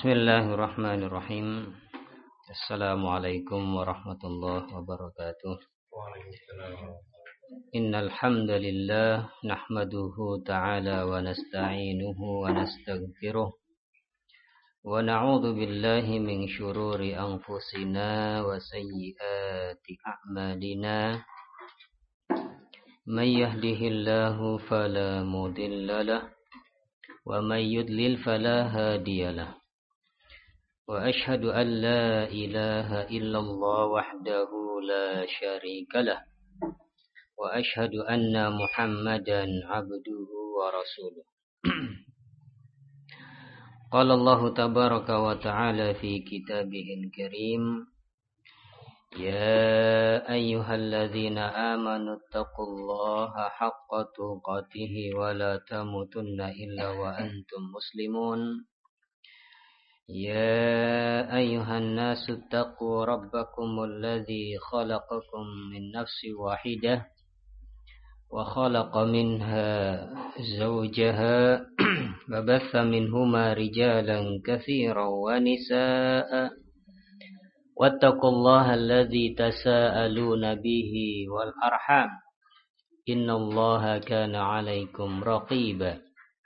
Bismillahirrahmanirrahim. Assalamualaikum warahmatullahi wabarakatuh. Innal hamdalillah nahmaduhu ta'ala wa nasta'inuhu wa nastaghfiruh wa na'udzu billahi min syururi anfusina wa sayyiati a'malina. May yahdihillahu fala mudilla lahu wa may yudlil fala hadiya lahu. Wa ashhadu an la ilaha illallah wahdahu la syarika lah. Wa ashhadu anna Muhammadan abduhu wa rasuluh. Qala Allah tabaraka wa ta'ala fi kitabihil karim. Ya ayyuhalladzina amanu taqullaha haqqa tuqatih wa la tamutunna illa wa antum muslimun. يا أيها الناس اتقوا ربكم الذي خلقكم من نفس واحدة وخلق منها زوجها وبث منهما رجالا كثيرا ونساء واتقوا الله الذي تساءلون به والأرحام إن الله كان عليكم رقيبا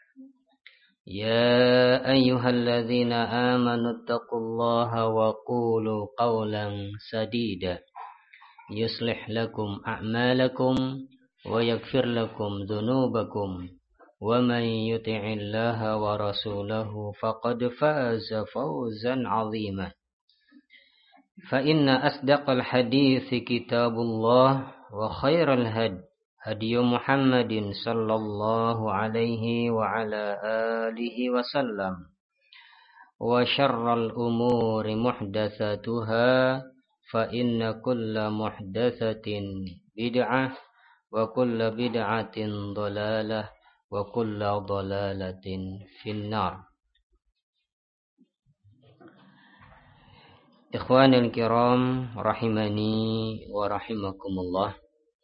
يا أيها الذين آمنوا اتقوا الله وقولوا قولا سديدا يصلح لكم أعمالكم ويغفر لكم ذنوبكم ومن يطع الله ورسوله فقد فاز فوزا عظيما فإن أصدق الحديث كتاب الله وخير الهدي هدي محمد صلى الله عليه وعلى آله وسلم وشر الأمور محدثاتها فإن كل محدثة بدعة وكل بدعة ضلالة وكل ضلالة في النار. Ikhwanil kiram rahimani wa rahimakumullah.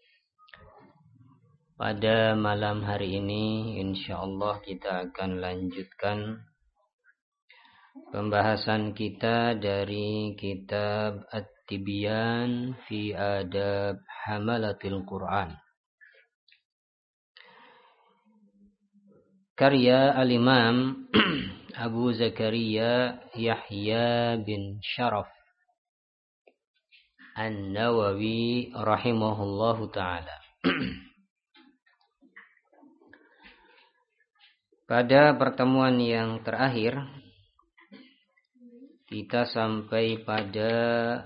Pada malam hari ini insyaallah kita akan lanjutkan pembahasan kita dari kitab At-Tibyan fi Adab Hamalatil Quran. Karya Al-Imam Abu Zakaria Yahya bin Sharaf An-Nawawi rahimahullahu ta'ala. Pada pertemuan yang terakhir kita sampai pada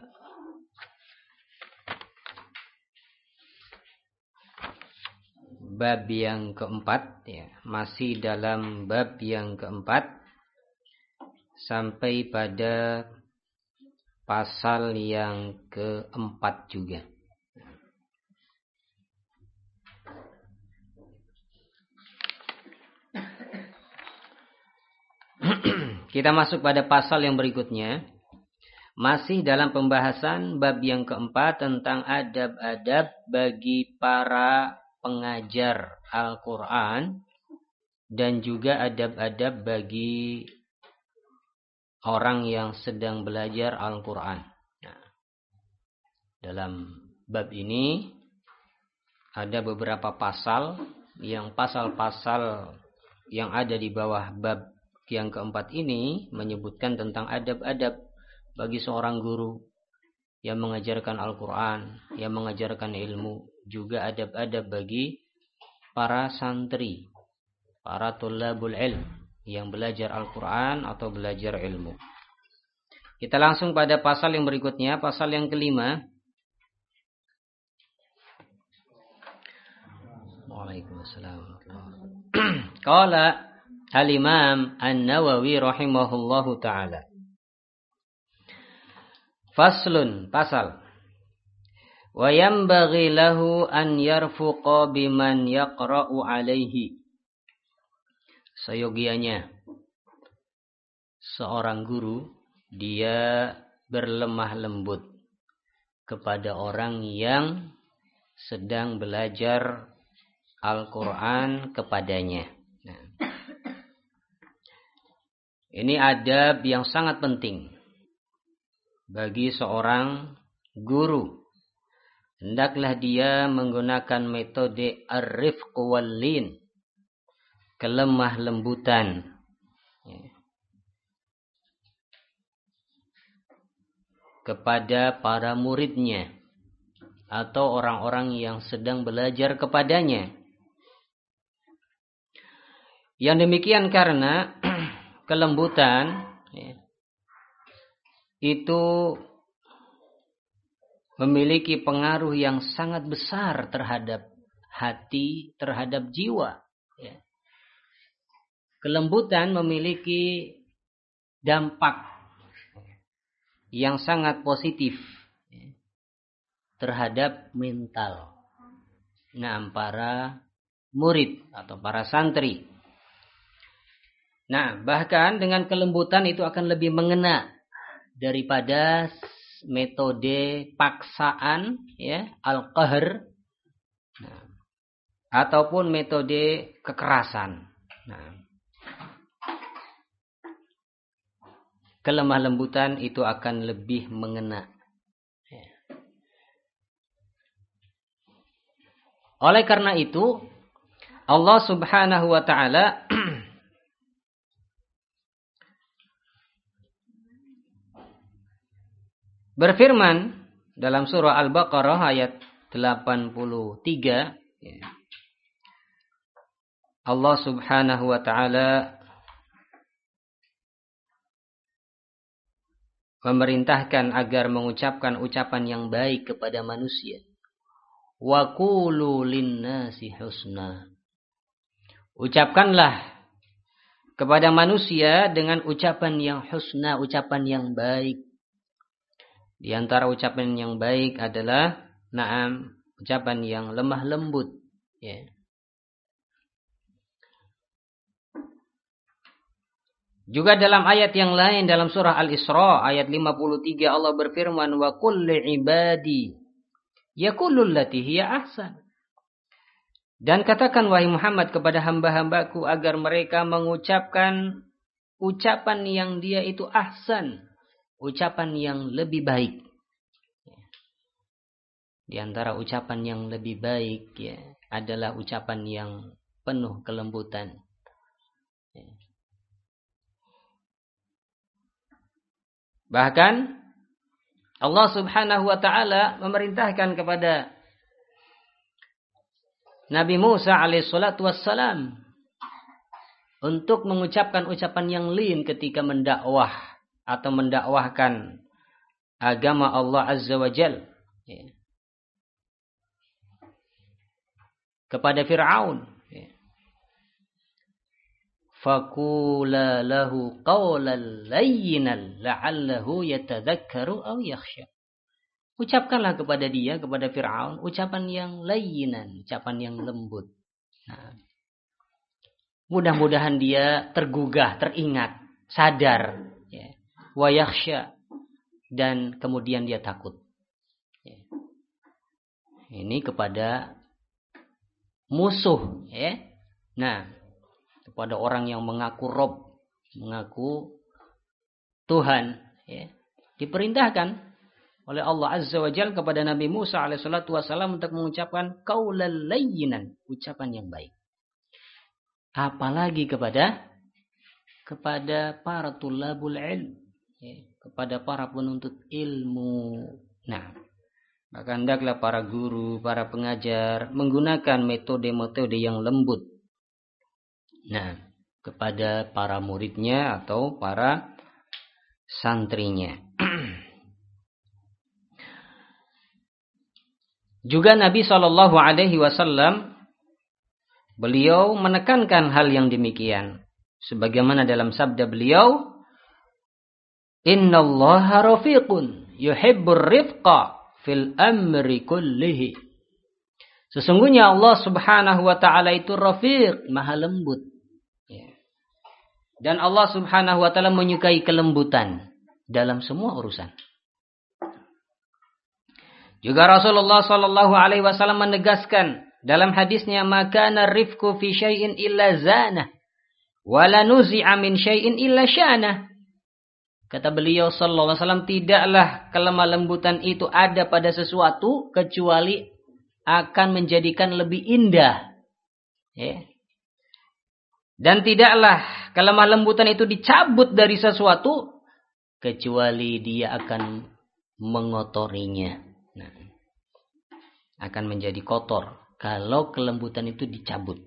bab yang keempat, ya, masih dalam bab yang keempat sampai pada pasal yang keempat juga. Kita masuk pada pasal yang berikutnya. Masih dalam pembahasan bab yang keempat tentang adab-adab bagi para pengajar Al-Quran. Dan juga adab-adab bagi orang yang sedang belajar Al-Quran. Nah, dalam bab ini ada beberapa pasal. Yang pasal-pasal yang ada di bawah bab yang keempat ini menyebutkan tentang adab-adab bagi seorang guru yang mengajarkan Al-Quran, yang mengajarkan ilmu. Juga adab-adab bagi para santri, para tullabul ilm yang belajar Al-Quran atau belajar ilmu. Kita langsung pada pasal yang berikutnya, pasal yang kelima. Waalaikumsalam. Qala Al-Imam An-Nawawi rahimahullahu ta'ala. Faslun, pasal. Wa yanbaghi lahu an yarfuqa biman yaqra'u alaihi. Seyogianya seorang guru dia berlemah lembut kepada orang yang sedang belajar Al-Quran kepadanya. Nah, Ini adab yang sangat penting bagi seorang guru. Hendaklah dia menggunakan metode ar-rifq wal-lin, kelemah lembutan, kepada para muridnya atau orang-orang yang sedang belajar kepadanya. Yang demikian karena kelembutan itu memiliki pengaruh yang sangat besar terhadap hati, terhadap jiwa. Kelembutan memiliki dampak yang sangat positif terhadap mental para murid atau para santri. Bahkan dengan kelembutan itu akan lebih mengena daripada metode paksaan, al-qahr, ataupun metode kekerasan. Kelemah lembutan itu akan lebih mengena. Oleh karena itu, Allah Subhanahu wa taala berfirman dalam surah Al-Baqarah ayat 83, Allah Subhanahu wa taala memerintahkan agar mengucapkan ucapan yang baik kepada manusia. Wa qulu linnasi husna. Ucapkanlah kepada manusia dengan ucapan yang husna, ucapan yang baik. Di antara ucapan yang baik adalah ucapan yang lemah lembut, Juga dalam ayat yang lain dalam surah Al-Isra ayat 53 Allah berfirman wa qul li'ibadi yaqulul lati hiya ahsan. Dan katakan wahai Muhammad kepada hamba-hambaku agar mereka mengucapkan ucapan yang dia itu ahsan, ucapan yang lebih baik. Di antara ucapan yang lebih baik adalah ucapan yang penuh kelembutan. Bahkan Allah Subhanahu wa taala memerintahkan kepada Nabi Musa alaihissalatu wassalam untuk mengucapkan ucapan yang lin ketika mendakwah atau mendakwahkan agama Allah Azza wa Jalla kepada Fir'aun. Faqula lahu qawlan layyinan la'allahu yatadhakkaru aw yakhsha. Ucapkanlah kepada dia, kepada Fir'aun, ucapan yang layyinan, ucapan yang lembut. Mudah-mudahan dia tergugah, teringat, sadar, wa yakhsha, dan kemudian dia takut. Ini kepada musuh, kepada orang yang mengaku Rob, mengaku Tuhan, diperintahkan oleh Allah Azza wa Jalla kepada Nabi Musa alaihissalatu wassalam untuk mengucapkan qaulal layyinan, ucapan yang baik. Apalagi kepada para tulabul ilm, kepada para penuntut ilmu. Maka hendaklah para guru, para pengajar menggunakan metode-metode yang lembut. Kepada para muridnya atau para santrinya. Juga Nabi SAW beliau menekankan hal yang demikian. Sebagaimana dalam sabda beliau, Innallaha rafiqun yuhibbur rifqa fil amri kullihi. Sesungguhnya Allah Subhanahu wa taala itu rafiq, maha lembut. Dan Allah Subhanahu wa taala menyukai kelembutan dalam semua urusan. Juga Rasulullah sallallahu alaihi wasallam menegaskan dalam hadisnya, "Makana rifqu fi syai'in illa zana, Wala nuzi'a min syai'in illa sya'nah. Kata beliau sallallahu alaihi wasallam, tidaklah kelemah lembutan itu ada pada sesuatu kecuali akan menjadikan lebih indah. Ya. Dan tidaklah kelemah lembutan itu dicabut dari sesuatu kecuali dia akan mengotorinya. Nah, akan menjadi kotor kalau kelembutan itu dicabut.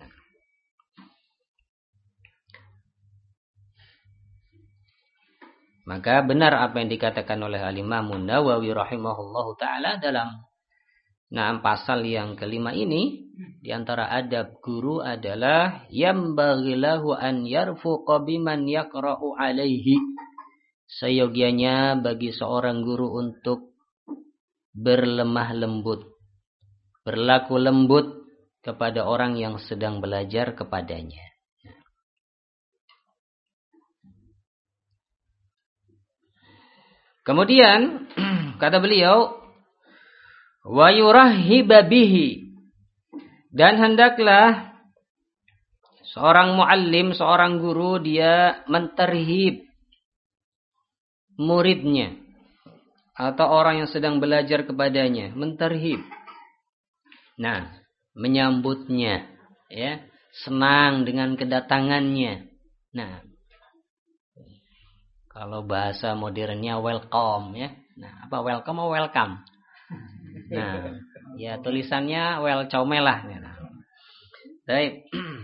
Maka benar apa yang dikatakan oleh Al-Imam Nawawi rahimahullahu taala dalam pasal yang kelima ini, di antara adab guru adalah yambaghi lahu an yarfuqa biman yaqra'u alaihi. Seyogianya bagi seorang guru untuk berlemah lembut, berlaku lembut kepada orang yang sedang belajar kepadanya. Kemudian kata beliau, wa yurahhiba bihi, dan hendaklah seorang muallim, seorang guru, dia menterhib muridnya atau orang yang sedang belajar kepadanya, menterhib. Nah, menyambutnya, ya, senang dengan kedatangannya. Nah, kalau bahasa modernnya welcome, ya. Nah, apa welcome atau welcome? Nah, ya tulisannya welcome lah. Nah. Baik.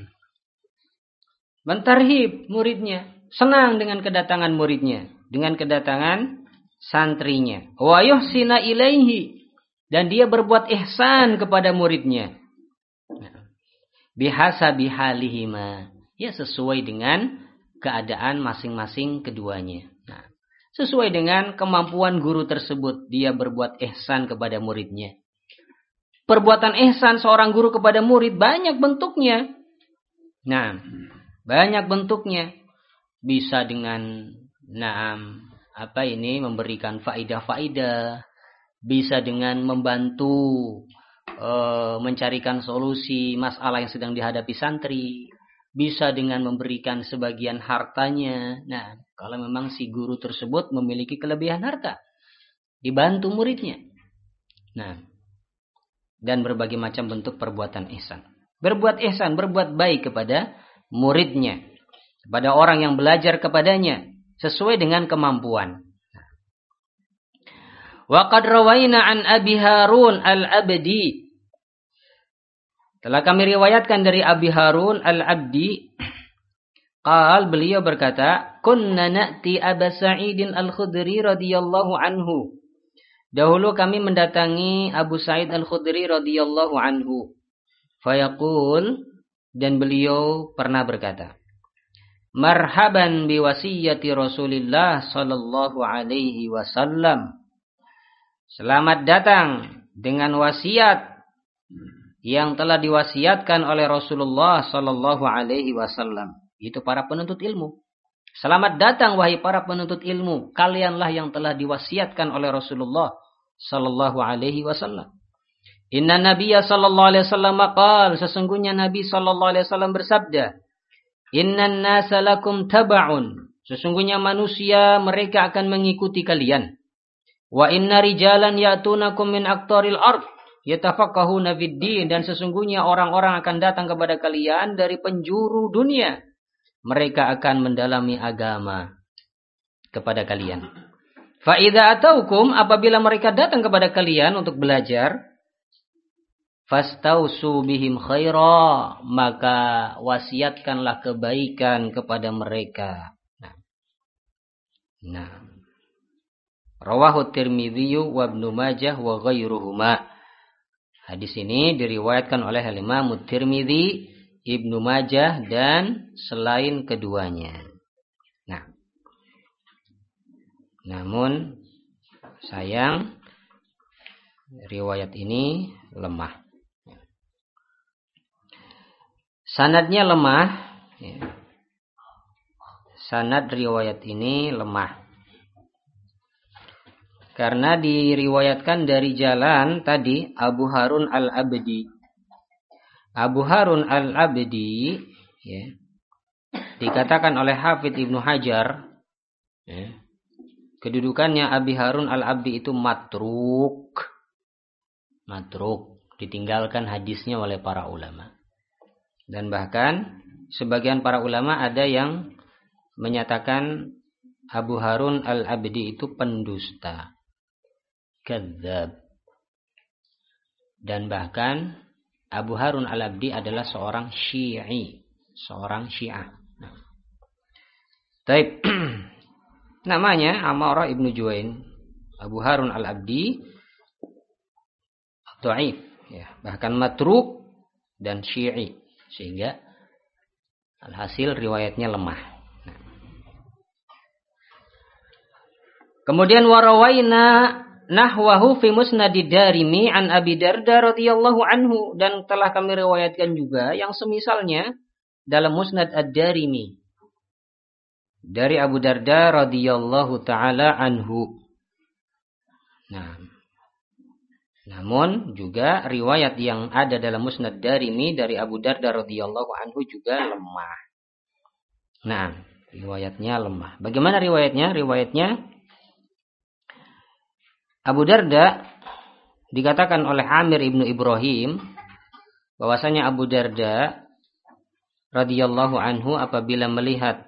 Mentarhib muridnya, senang dengan kedatangan muridnya, dengan kedatangan santrinya. Wa yuhsina ilaihi, dan dia berbuat ihsan kepada muridnya. Bihasabi halihima, ya sesuai dengan keadaan masing-masing keduanya. Nah, sesuai dengan kemampuan guru tersebut, dia berbuat ihsan kepada muridnya. Perbuatan ihsan seorang guru kepada murid banyak bentuknya. Nah, banyak bentuknya. Bisa dengan memberikan faidah-faidah, bisa dengan membantu mencarikan solusi masalah yang sedang dihadapi santri, bisa dengan memberikan sebagian hartanya. Nah, kalau memang si guru tersebut memiliki kelebihan harta, dibantu muridnya. Nah, dan berbagai macam bentuk perbuatan ihsan. Berbuat ihsan, berbuat baik kepada muridnya, kepada orang yang belajar kepadanya, sesuai dengan kemampuan. Wa qad rawaina an Abi Harun al-Abdi. Telah kami riwayatkan dari Abi Harun al-Abdi, beliau berkata, kunna na'ti Aba Sa'idin al-Khudri radhiyallahu anhu. Dahulu kami mendatangi Abu Sa'id al-Khudri radhiyallahu anhu. Fayaqul, dan beliau pernah berkata, marhaban biwasiyati Rasulillah sallallahu alaihi wasallam. Selamat datang dengan wasiat yang telah diwasiatkan oleh Rasulullah sallallahu alaihi wasallam. Itu para penuntut ilmu. Selamat datang wahai para penuntut ilmu, kalianlah yang telah diwasiatkan oleh Rasulullah sallallahu alaihi wasallam. Inna Nabiyya sallallahu alaihi wasallam qala, sesungguhnya Nabi sallallahu alaihi wasallam bersabda, innan nasa lakum taba'un, sesungguhnya manusia mereka akan mengikuti kalian. Wa inna rijalan ya'tunakum min aqtaril ard yatafaqahuna fid din, dan sesungguhnya orang-orang akan datang kepada kalian dari penjuru dunia. Mereka akan mendalami agama kepada kalian. Fa idza ataukum, apabila mereka datang kepada kalian untuk belajar, fastausu bihim khaira, maka wasiatkanlah kebaikan kepada mereka. Nah. Rawahu Tirmidzi wa Ibnu Majah wa ghairuhuma. Hadis ini diriwayatkan oleh Imam Tirmidzi, Ibnu Majah, dan selain keduanya. Nah, namun sayang riwayat ini lemah. Sanadnya lemah. Sanad riwayat ini lemah. Karena diriwayatkan dari jalan tadi Abu Harun al-Abdi. Abu Harun al-Abdi, ya, dikatakan oleh Hafidz Ibnu Hajar, ya, kedudukannya Abi Harun al-Abdi itu matruk. Matruk, ditinggalkan hadisnya oleh para ulama. Dan bahkan sebagian para ulama ada yang menyatakan Abu Harun al-Abdi itu pendusta, kadzab. Dan bahkan Abu Harun al-Abdi adalah seorang Syi'i, seorang Syiah. Taib. Namanya Amarah ibnu Juwain. Abu Harun al-Abdi dhaif, ya, bahkan matruk dan Syi'i, sehingga alhasil riwayatnya lemah. Kemudian warawaina nahwahu fi musnadid Darimi an Abi Darda radhiyallahu anhu, dan telah kami riwayatkan juga yang semisalnya dalam Musnad Ad-Darimi dari Abu Darda radhiyallahu taala anhu. Nah, namun juga riwayat yang ada dalam Musnad Darimi dari Abu Darda radhiyallahu anhu juga lemah. Nah, riwayatnya lemah. Bagaimana riwayatnya? Riwayatnya Abu Darda dikatakan oleh Amir ibnu Ibrahim bahwasanya Abu Darda radhiyallahu anhu apabila melihat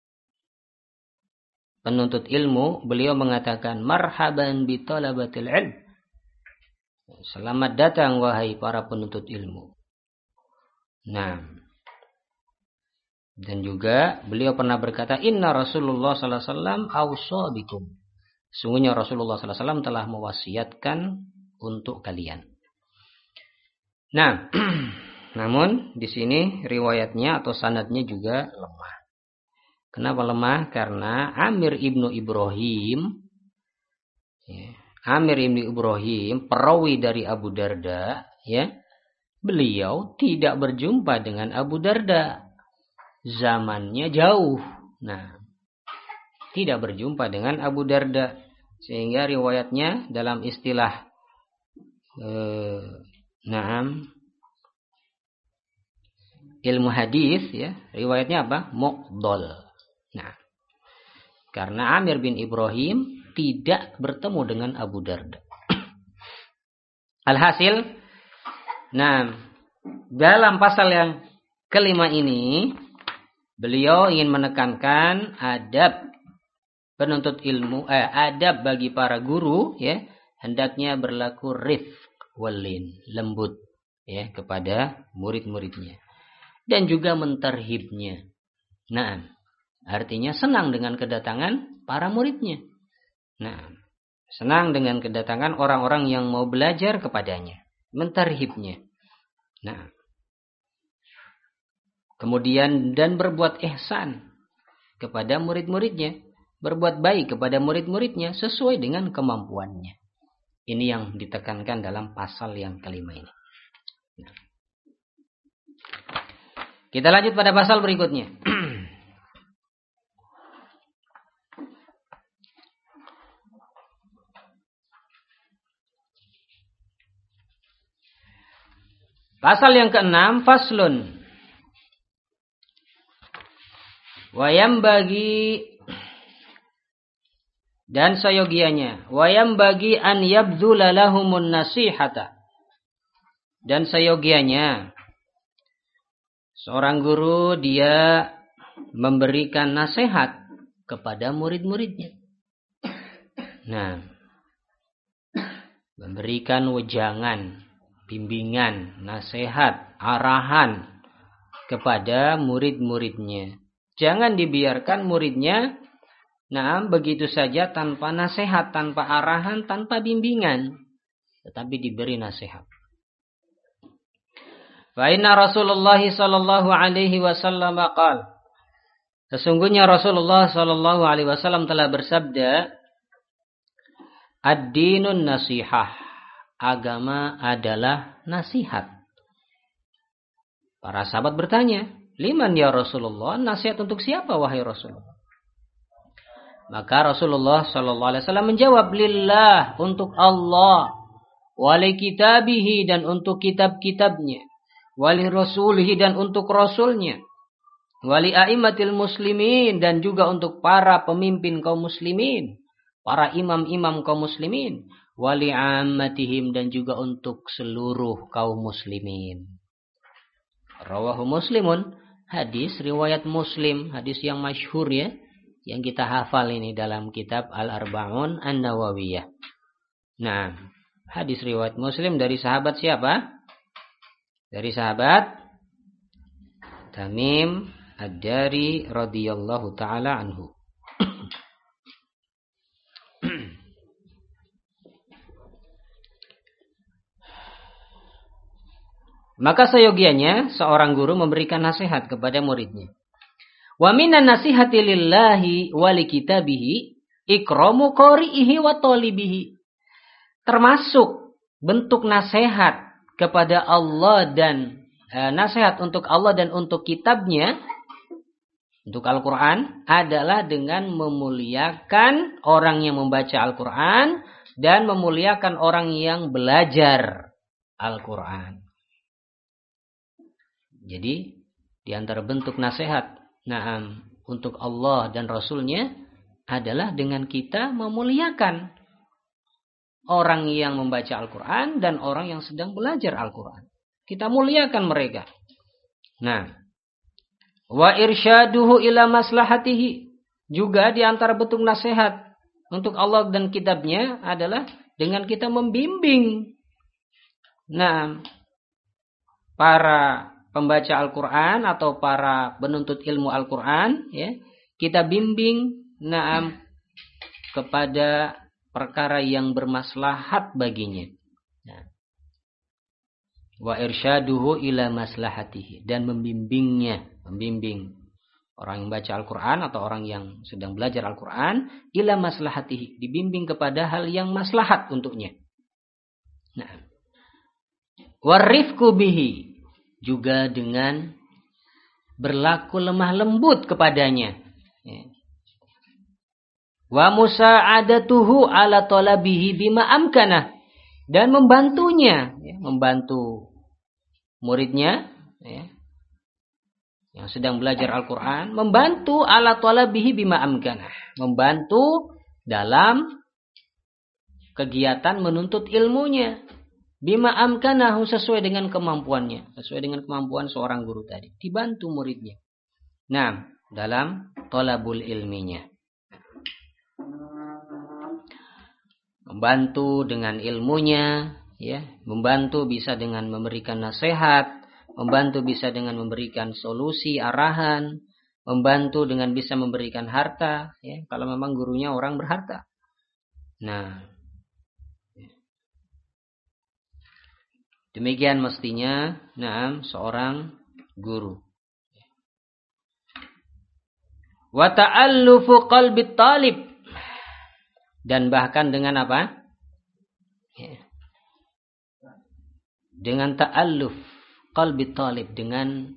penuntut ilmu, beliau mengatakan marhaban bi talabatil ilm. Selamat datang wahai para penuntut ilmu. Nah, dan juga beliau pernah berkata inna Rasulullah sallallahu alaihi wasallam ausa bikum. Sungguhnya Rasulullah sallallahu alaihi wasallam telah mewasiatkan untuk kalian. Nah, namun di sini riwayatnya atau sanadnya juga lemah. Kenapa lemah? Karena Amir ibnu Ibrahim, ya, Amir ibnu Ibrahim, perawi dari Abu Darda, ya, beliau tidak berjumpa dengan Abu Darda. Zamannya jauh. Nah, tidak berjumpa dengan Abu Darda, sehingga riwayatnya dalam istilah ilmu hadis, ya, riwayatnya apa? Muqdal. Nah, karena Amir bin Ibrahim tidak bertemu dengan Abu Darda. Alhasil, nah, dalam pasal yang kelima ini beliau ingin menekankan adab penuntut ilmu, adab bagi para guru, ya, hendaknya berlaku rifq walin, lembut, ya, kepada murid-muridnya, dan juga mentarhibnya. Nah, artinya senang dengan kedatangan para muridnya. Nah, senang dengan kedatangan orang-orang yang mau belajar kepadanya, mentarhibnya. Nah, kemudian dan berbuat ihsan kepada murid-muridnya, berbuat baik kepada murid-muridnya sesuai dengan kemampuannya. Ini yang ditekankan dalam pasal yang kelima ini. Nah, kita lanjut pada pasal berikutnya. Pasal yang keenam, faslun. Wayam bagi dan sayogianya, wayam bagi an yabdzula lahumun nasihata. Dan sayogianya, seorang guru dia memberikan nasihat kepada murid-muridnya. Nah, memberikan wejangan, bimbingan, nasihat, arahan kepada murid-muridnya. Jangan dibiarkan muridnya, nah, begitu saja tanpa nasihat, tanpa arahan, tanpa bimbingan, tetapi diberi nasihat. Fa inna Rasulullah sallallahu alaihi wasallam qala, sesungguhnya Rasulullah sallallahu alaihi wasallam telah bersabda, ad-dinun nasihah, agama adalah nasihat. Para sahabat bertanya, liman ya Rasulullah, nasihat untuk siapa wahai Rasulullah? Maka Rasulullah sallallahu alaihi wasallam menjawab, lillah, untuk Allah, wali kitabihi, dan untuk kitab-kitabnya, wali rasulihi, dan untuk rasulnya, Wali a'immatil muslimin, dan juga untuk para pemimpin kaum muslimin, para imam-imam kaum muslimin. Wali ammatihim, dan juga untuk seluruh kaum muslimin. Rawahu Muslimun, hadis riwayat Muslim, hadis yang masyhur ya, yang kita hafal ini dalam kitab Al-Arba'un An-Nawawiyah. Nah, hadis riwayat Muslim dari sahabat siapa? Dari sahabat Tamim Ad-Dari radhiyallahu taala anhu. Maka seyogianya seorang guru memberikan nasihat kepada muridnya. Wa minan nasihati lillahi wa li kitabihi ikramu qari'ihi wa talibihi. Termasuk bentuk nasihat kepada Allah dan nasihat untuk Allah dan untuk kitabnya, untuk Al-Quran, adalah dengan memuliakan orang yang membaca Al-Quran dan memuliakan orang yang belajar Al-Quran. Jadi di antara bentuk nasihat untuk Allah dan Rasulnya adalah dengan kita memuliakan orang yang membaca Al-Quran dan orang yang sedang belajar Al-Quran. Kita muliakan mereka. Nah, wa irsyaduhu ila maslahatihi, juga di antara bentuk nasihat untuk Allah dan kitabnya adalah dengan kita membimbing para pembaca Al-Quran atau para penuntut ilmu Al-Quran, ya, kita bimbing kepada perkara yang bermaslahat baginya. Wa irsyaduhu ila maslahatihi, dan membimbing orang yang baca Al-Quran atau orang yang sedang belajar Al-Quran ila maslahatihi, dibimbing kepada hal yang maslahat untuknya. Nah, warifku bihi, juga dengan berlaku lemah lembut kepadanya. Wa musa'adatuhu ala talabihi bima amkanah, dan membantunya, membantu muridnya yang sedang belajar Al-Quran, membantu ala talabihi bima amkanah, membantu dalam kegiatan menuntut ilmunya. Bima amkanahu, sesuai dengan kemampuannya, sesuai dengan kemampuan seorang guru tadi, dibantu muridnya. Nah, dalam thalabul ilminya, membantu dengan ilmunya, ya, membantu bisa dengan memberikan nasihat, membantu bisa dengan memberikan solusi, arahan, membantu dengan bisa memberikan harta, ya, kalau memang gurunya orang berharta. Nah, demikian mestinya seorang guru. Wa ta'allufu qalbit talib, dan bahkan dengan apa? Dengan ta'alluf qalbit talib, dengan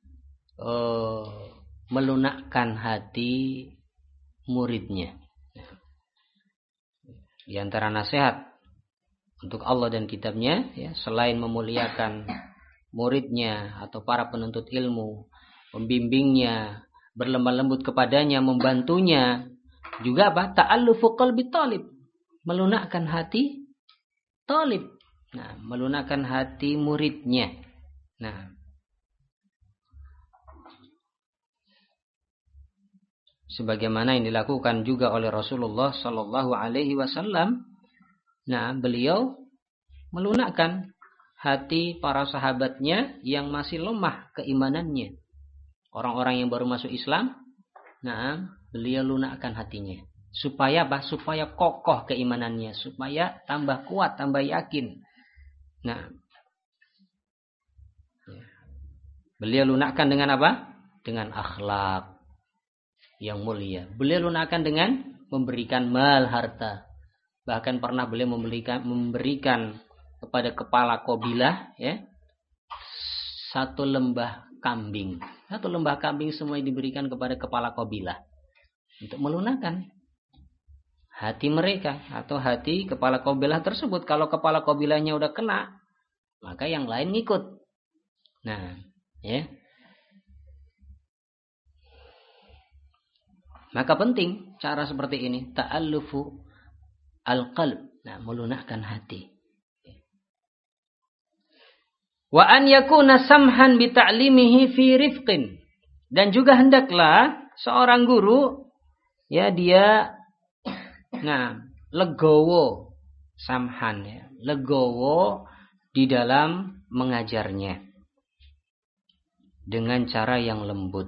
melunakkan hati muridnya. Di antara nasihat untuk Allah dan kitabnya, ya, selain memuliakan muridnya atau para penuntut ilmu, membimbingnya, berlemah lembut kepadanya, membantunya, juga apa? Ta'allufu qalbi talib, melunakkan hati talib. Nah, melunakkan hati muridnya. Nah, sebagaimana yang dilakukan juga oleh Rasulullah sallallahu alaihi wasallam. Nah, beliau melunakkan hati para sahabatnya yang masih lemah keimanannya. Orang-orang yang baru masuk Islam, beliau lunakkan hatinya. Supaya apa? Supaya kokoh keimanannya, supaya tambah kuat, tambah yakin. Nah, beliau lunakkan dengan apa? Dengan akhlak yang mulia. Beliau lunakkan dengan memberikan mal, harta. Bahkan pernah beliau memberikan kepada kepala kabilah, ya, satu lembah kambing. Satu lembah kambing semua diberikan kepada kepala kabilah untuk melunakkan hati mereka atau hati kepala kabilah tersebut. Kalau kepala kabilahnya udah kena, maka yang lain ngikut. Nah, ya. Maka penting cara seperti ini, ta'allufu al-qalb. Nah, melunakkan hati. Wa an yakuna samhan bi ta'limihi fi rifqin. Dan juga hendaklah seorang guru ya dia legowo samhan ya, legowo di dalam mengajarnya dengan cara yang lembut.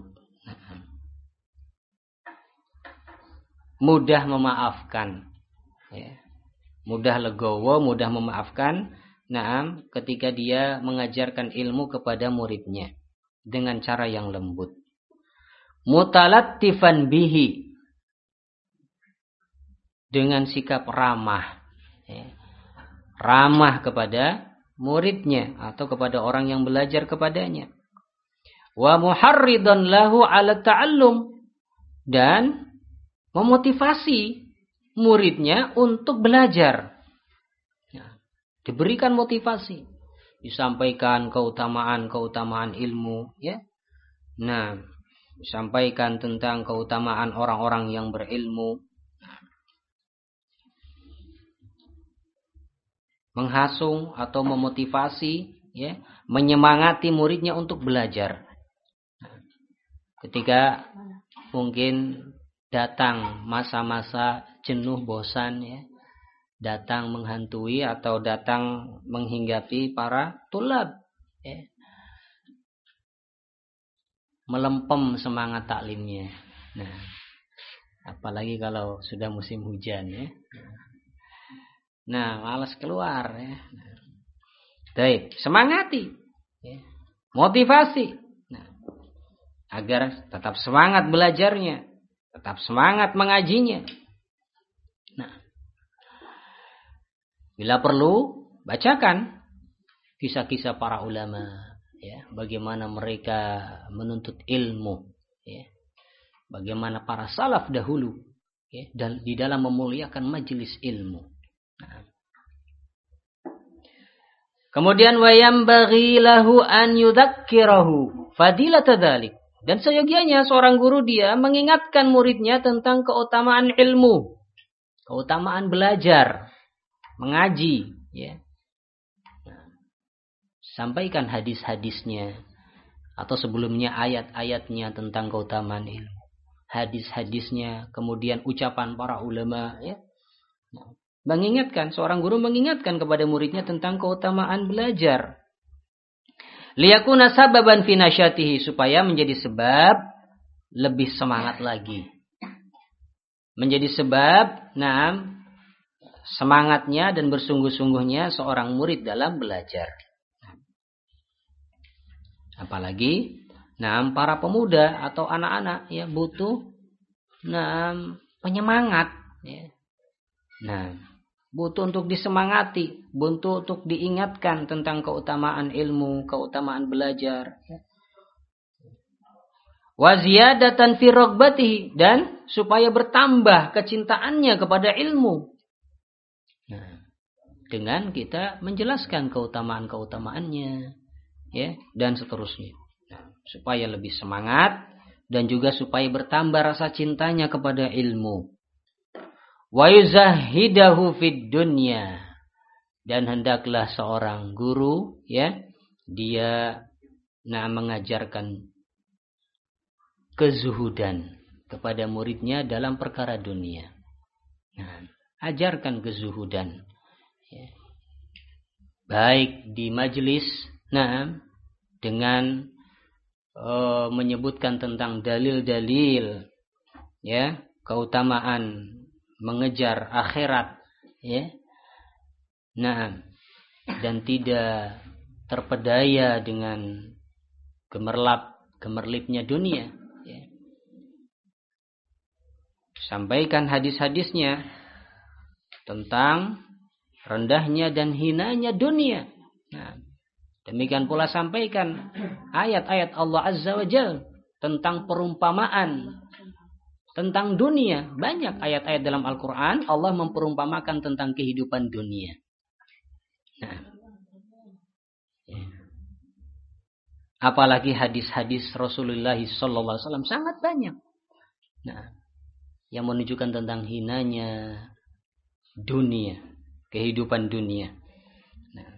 Mudah memaafkan ya. Mudah legowo, mudah memaafkan. Ketika dia mengajarkan ilmu kepada muridnya dengan cara yang lembut. Mutalattifan bihi, dengan sikap ramah ya. Ramah kepada muridnya atau kepada orang yang belajar kepadanya. Wa muharridan lahu ala ta'allum, dan memotivasi muridnya untuk belajar. Diberikan motivasi, disampaikan keutamaan ilmu ya. Disampaikan tentang keutamaan orang-orang yang berilmu. Menghasung atau memotivasi ya, menyemangati muridnya untuk belajar. Ketika mungkin datang masa-masa jenuh, bosan ya, datang menghantui atau datang menghinggapi para tulab ya. Melempem semangat taklimnya. Apalagi kalau sudah musim hujan ya. Malas keluar ya. Baik, semangati ya. Motivasi agar tetap semangat belajarnya, tetap semangat mengajinya. Bila perlu, bacakan kisah-kisah para ulama ya, bagaimana mereka menuntut ilmu ya. Bagaimana para salaf dahulu ya, dan di dalam memuliakan majelis ilmu. Kemudian wa yambaghi lahu an yudzakkirahu fadilata dzalik. Dan seyogianya seorang guru dia mengingatkan muridnya tentang keutamaan ilmu, keutamaan belajar, mengaji ya. Sampaikan hadis-hadisnya atau sebelumnya ayat-ayatnya tentang keutamaan ilmu, hadis-hadisnya, kemudian ucapan para ulama ya. Seorang guru mengingatkan kepada muridnya tentang keutamaan belajar. Liyakuna sababan fi nasyatihi, supaya menjadi sebab lebih semangat lagi. Menjadi sebab semangatnya dan bersungguh-sungguhnya seorang murid dalam belajar. Apalagi para pemuda atau anak-anak ya butuh penyemangat ya. Butuh untuk disemangati, butuh untuk diingatkan tentang keutamaan ilmu, keutamaan belajar. Wa ziyadatan fi raghbatihi, dan supaya bertambah kecintaannya kepada ilmu. Dengan kita menjelaskan keutamaan-keutamaannya ya, dan seterusnya. Supaya lebih semangat dan juga supaya bertambah rasa cintanya kepada ilmu. Wa yuzahidahu fid dunya, dan hendaklah seorang guru ya, dia mengajarkan kezuhudan kepada muridnya dalam perkara dunia. Ajarkan kezuhudan ya. Baik di majelis dengan menyebutkan tentang dalil-dalil ya, keutamaan mengejar akhirat ya. Dan tidak terpedaya dengan gemerlipnya dunia ya. Sampaikan hadis-hadisnya tentang rendahnya dan hinanya dunia. Demikian pula sampaikan ayat-ayat Allah Azza wa Jalla tentang perumpamaan tentang dunia. Banyak ayat-ayat dalam Al-Quran Allah memperumpamakan tentang kehidupan dunia. Apalagi hadis-hadis Rasulullah SAW sangat banyak. yang menunjukkan tentang hinanya dunia, kehidupan dunia. Nah.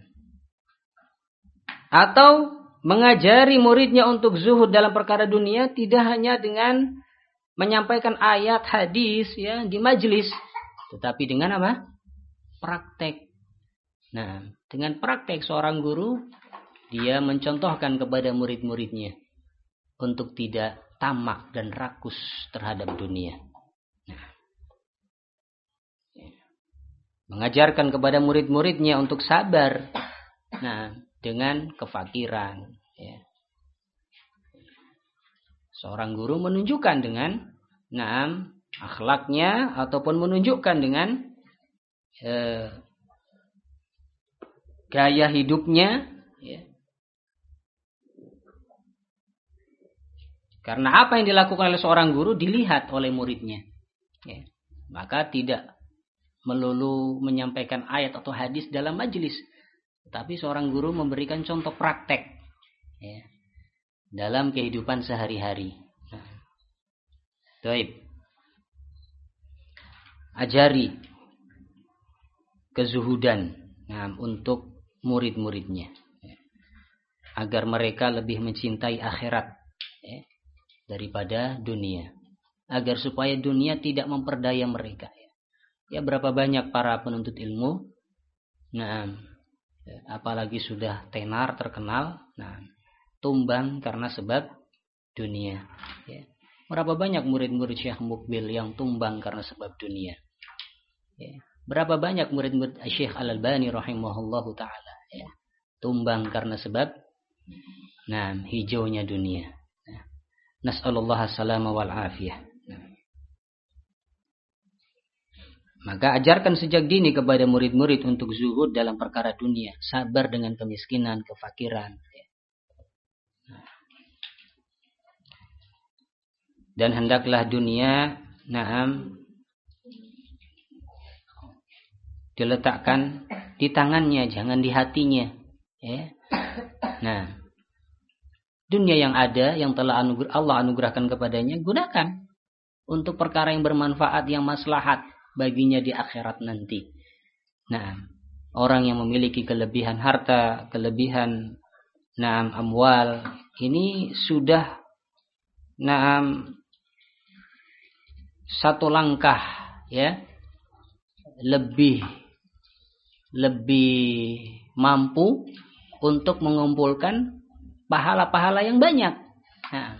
Atau mengajari muridnya untuk zuhud dalam perkara dunia tidak hanya dengan menyampaikan ayat hadis ya di majelis, tetapi dengan apa? Praktek. Nah, dengan praktek seorang guru dia mencontohkan kepada murid-muridnya untuk tidak tamak dan rakus terhadap dunia. Nah, mengajarkan kepada murid-muridnya untuk sabar. Nah, dengan kefakiran. Ya. Seorang guru menunjukkan dengan akhlaknya ataupun menunjukkan dengan gaya hidupnya. Ya. Karena apa yang dilakukan oleh seorang guru dilihat oleh muridnya. Ya. Maka tidak melulu menyampaikan ayat atau hadis dalam majelis. Tetapi seorang guru memberikan contoh praktek ya, dalam kehidupan sehari-hari. Baik. Ajari kezuhudan untuk murid-muridnya. Agar mereka lebih mencintai akhirat ya, daripada dunia. Agar supaya dunia tidak memperdaya mereka. Ya berapa banyak para penuntut ilmu. Apalagi sudah tenar terkenal, tumbang karena sebab dunia. Ya. Berapa banyak murid-murid Syekh Mukbil yang tumbang karena sebab dunia. Ya. Berapa banyak murid-murid Syekh Al-Albani rahimahullahu taala ya, tumbang karena sebab hijaunya dunia. Nas'alullah as-salama wal afiyah. Maka ajarkan sejak dini kepada murid-murid untuk zuhud dalam perkara dunia. Sabar dengan kemiskinan, kefakiran. Dan hendaklah dunia diletakkan di tangannya, jangan di hatinya. Ya. Nah, dunia yang ada, yang telah Allah anugerahkan kepadanya, gunakan untuk perkara yang bermanfaat, yang maslahat baginya di akhirat nanti. Nah, orang yang memiliki kelebihan harta, kelebihan amwal, ini sudah satu langkah ya lebih mampu untuk mengumpulkan pahala-pahala yang banyak. Nah,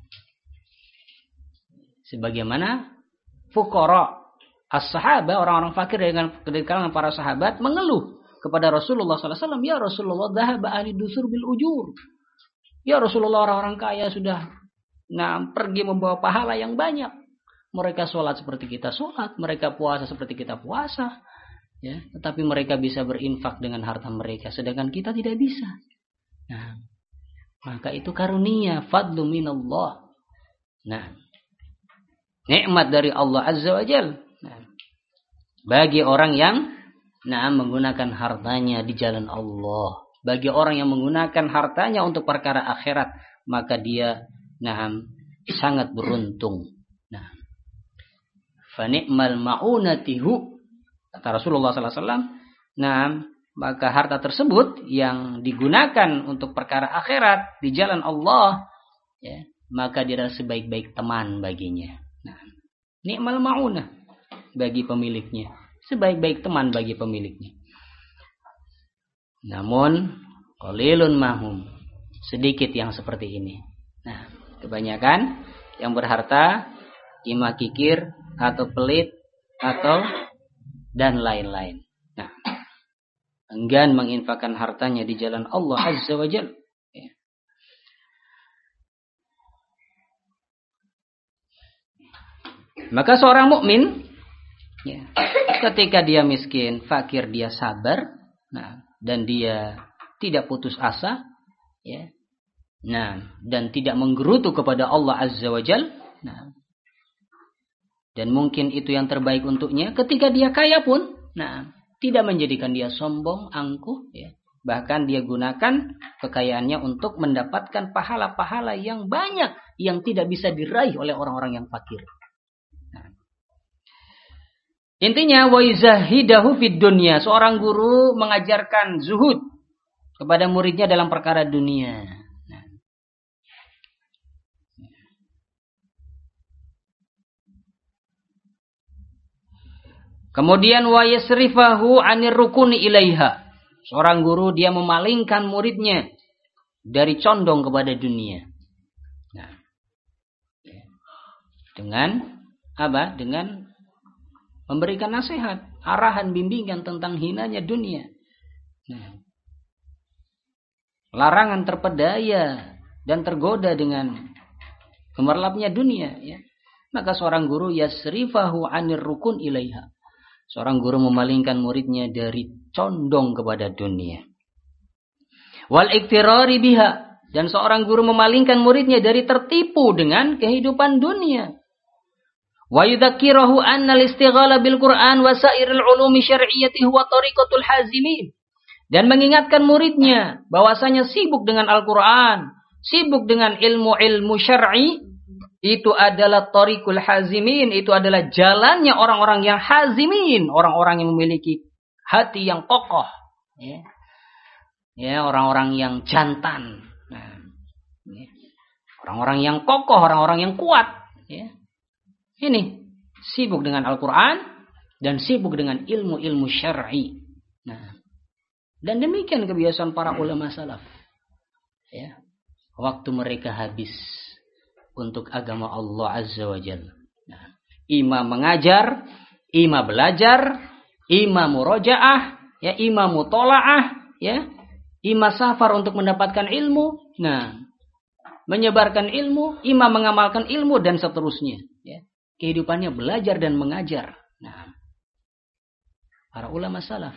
sebagaimana fuqara as-sahabah, orang-orang fakir dari kalangan para sahabat mengeluh kepada Rasulullah SAW, ya Rasulullah, dhahaba ahli dusur bil ujur. Ya Rasulullah, orang-orang kaya sudah pergi membawa pahala yang banyak. Mereka sholat seperti kita sholat, mereka puasa seperti kita puasa, ya. Tetapi mereka bisa berinfak dengan harta mereka, sedangkan kita tidak bisa. Nah, maka itu karunia, fadlu minallah. Nah, nikmat dari Allah Azza wa Jalla. Bagi orang yang menggunakan hartanya di jalan Allah, bagi orang yang menggunakan hartanya untuk perkara akhirat, maka dia sangat beruntung. Fa ni'mal ma'unatihu, kata Rasulullah sallallahu alaihi wasallam. Maka harta tersebut yang digunakan untuk perkara akhirat di jalan Allah, ya, maka dia adalah sebaik-baik teman baginya. Ni'mal ma'unah bagi pemiliknya, sebaik-baik teman bagi pemiliknya. Namun qalilun mahum, sedikit yang seperti ini. Nah, kebanyakan yang berharta imah kikir atau pelit atau dan lain-lain. Nah, enggan menginfakkan hartanya di jalan Allah Azza wa Jalla. Ya. Maka seorang mukmin, ya, ketika dia miskin, fakir, dia sabar, dan dia tidak putus asa, ya, dan tidak menggerutu kepada Allah Azza wa Jalla, dan mungkin itu yang terbaik untuknya. Ketika dia kaya pun, tidak menjadikan dia sombong, angkuh, ya. Bahkan dia gunakan kekayaannya untuk mendapatkan pahala-pahala yang banyak yang tidak bisa diraih oleh orang-orang yang fakir. Intinya wa yuzahidahu fid dunya. Seorang guru mengajarkan zuhud kepada muridnya dalam perkara dunia. Kemudian wa yasrifahu 'anir rukuni ilaiha. Seorang guru dia memalingkan muridnya dari condong kepada dunia. Nah, dengan apa? Dengan memberikan nasihat, arahan, bimbingan tentang hinanya dunia. Nah, larangan terpedaya dan tergoda dengan gemerlapnya dunia. Ya. Maka seorang guru yasrifahu 'anir rukun ilaiha. Seorang guru memalingkan muridnya dari condong kepada dunia. Wal iktirari biha. Dan seorang guru memalingkan muridnya dari tertipu dengan kehidupan dunia. Wa yudzakkirahu anna al-istighala bil Qur'an wa sairil ulumi syar'iyyati huwa tariqatul hazimin. Dan mengingatkan muridnya bahwasanya sibuk dengan Al-Qur'an, sibuk dengan ilmu-ilmu syar'i, itu adalah tariqul hazimin, itu adalah jalannya orang-orang yang hazimin, orang-orang yang memiliki hati yang kokoh, ya. Ya, orang-orang yang jantan. Nah, ya. Orang-orang yang kokoh, orang-orang yang kuat, ya. Ini sibuk dengan Al-Qur'an dan sibuk dengan ilmu-ilmu syar'i. Nah, dan demikian kebiasaan para ulama salaf. Ya. Waktu mereka habis untuk agama Allah Azza wa Jalla. Nah, ima mengajar, ima belajar, ima murojaah, ya, ima mutola'ah, ya, ima safar untuk mendapatkan ilmu, nah, menyebarkan ilmu, ima mengamalkan ilmu dan seterusnya. Ya. Kehidupannya belajar dan mengajar. Nah, para ulama salaf.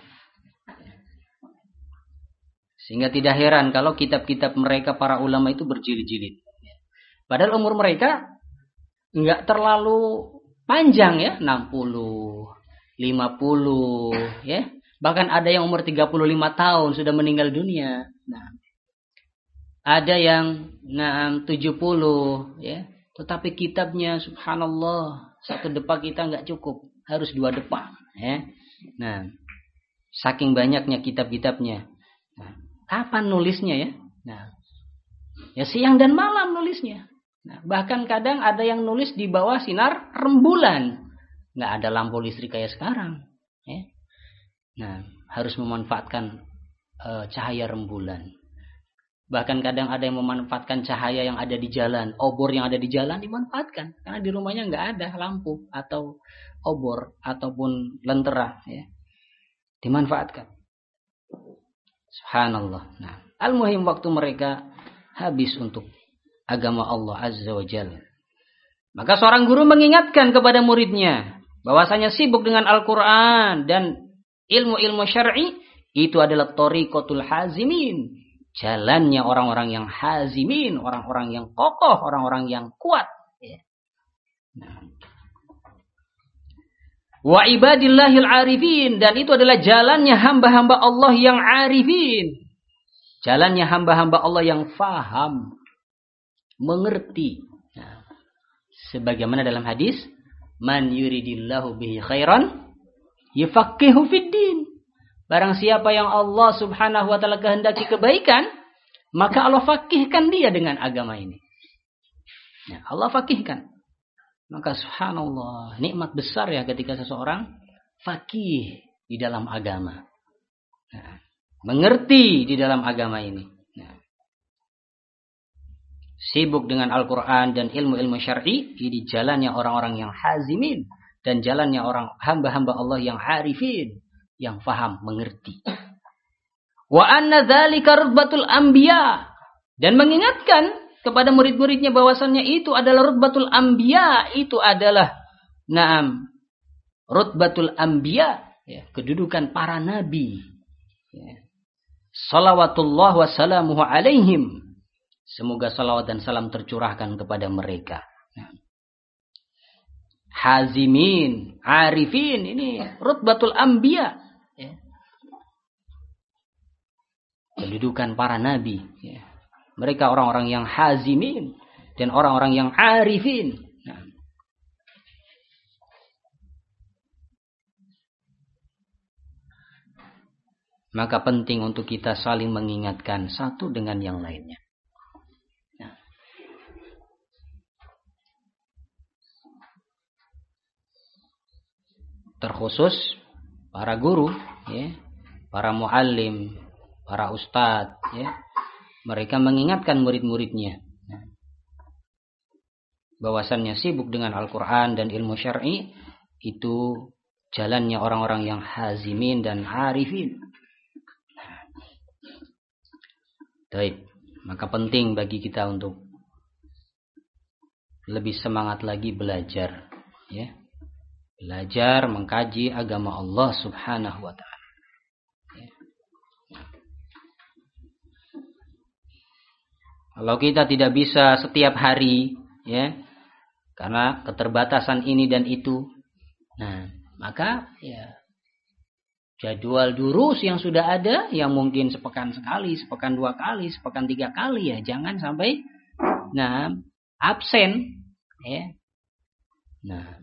Sehingga tidak heran kalau kitab-kitab mereka para ulama itu berjilid-jilid. Padahal umur mereka enggak terlalu panjang ya, 60, 50 ya. Bahkan ada yang umur 35 tahun sudah meninggal dunia. Nah, ada yang 70 ya. Tetapi kitabnya subhanallah, satu depak kita enggak cukup, harus 2 depak ya. Nah, saking banyaknya kitab-kitabnya. Nah, kapan nulisnya ya? Nah, ya siang dan malam nulisnya. Nah, bahkan kadang ada yang nulis di bawah sinar rembulan. Nggak ada lampu listrik kayak sekarang. Ya. Nah, harus memanfaatkan cahaya rembulan. Bahkan kadang ada yang memanfaatkan cahaya yang ada di jalan. Obor yang ada di jalan dimanfaatkan. Karena di rumahnya nggak ada lampu atau obor ataupun lentera. Ya. Dimanfaatkan. Subhanallah. Nah, al-muhim waktu mereka habis untuk agama Allah Azza wa Jalla. Maka seorang guru mengingatkan kepada muridnya bahwasanya sibuk dengan Al-Quran dan ilmu-ilmu syar'i itu adalah tariqatul hazimin, jalannya orang-orang yang hazimin, orang-orang yang kokoh, orang-orang yang kuat. Nah. Wa ibadillahil arifin, dan itu adalah jalannya hamba-hamba Allah yang arifin, jalannya hamba-hamba Allah yang faham, mengerti. Nah, sebagaimana dalam hadis, man yuridillahu bihi khairan yufaqihu fid din. Barang siapa yang Allah Subhanahu wa taala kehendaki kebaikan, maka Allah faqihkan dia dengan agama ini. Nah, Allah faqihkan. Maka subhanallah, nikmat besar ya ketika seseorang faqih di dalam agama. Nah, mengerti di dalam agama ini. Sibuk dengan Al-Quran dan ilmu-ilmu syar'i, ini jalannya orang-orang yang hazimin dan jalannya orang hamba-hamba Allah yang arifin, yang faham, mengerti. Wa anna dzalika rutbatul anbiya, dan mengingatkan kepada murid-muridnya bahwasannya itu adalah rutbatul anbiya, itu adalah rutbatul anbiya, ya, kedudukan para nabi. Ya. Salawatullah wa salamuhu alaihim. Semoga salawat dan salam tercurahkan kepada mereka. Hazimin, arifin, ini rutbatul anbiya. Ya. Kedudukan para nabi. Ya. Mereka orang-orang yang hazimin dan orang-orang yang arifin. Nah. Maka penting untuk kita saling mengingatkan satu dengan yang lainnya. Nah. Terkhusus para guru, ya, para muallim, para ustadz, ya, mereka mengingatkan murid-muridnya bahwasannya sibuk dengan Al-Quran dan ilmu syar'i itu jalannya orang-orang yang hazimin dan arifin. Baik, maka penting bagi kita untuk lebih semangat lagi belajar, ya. Belajar mengkaji agama Allah Subhanahu wa taala. Ya. Kalau kita tidak bisa setiap hari, ya, karena keterbatasan ini dan itu, nah, maka ya jadwal durus yang sudah ada, yang mungkin sepekan sekali, sepekan 2 kali, sepekan 3 kali, ya jangan sampai absen, ya. Nah,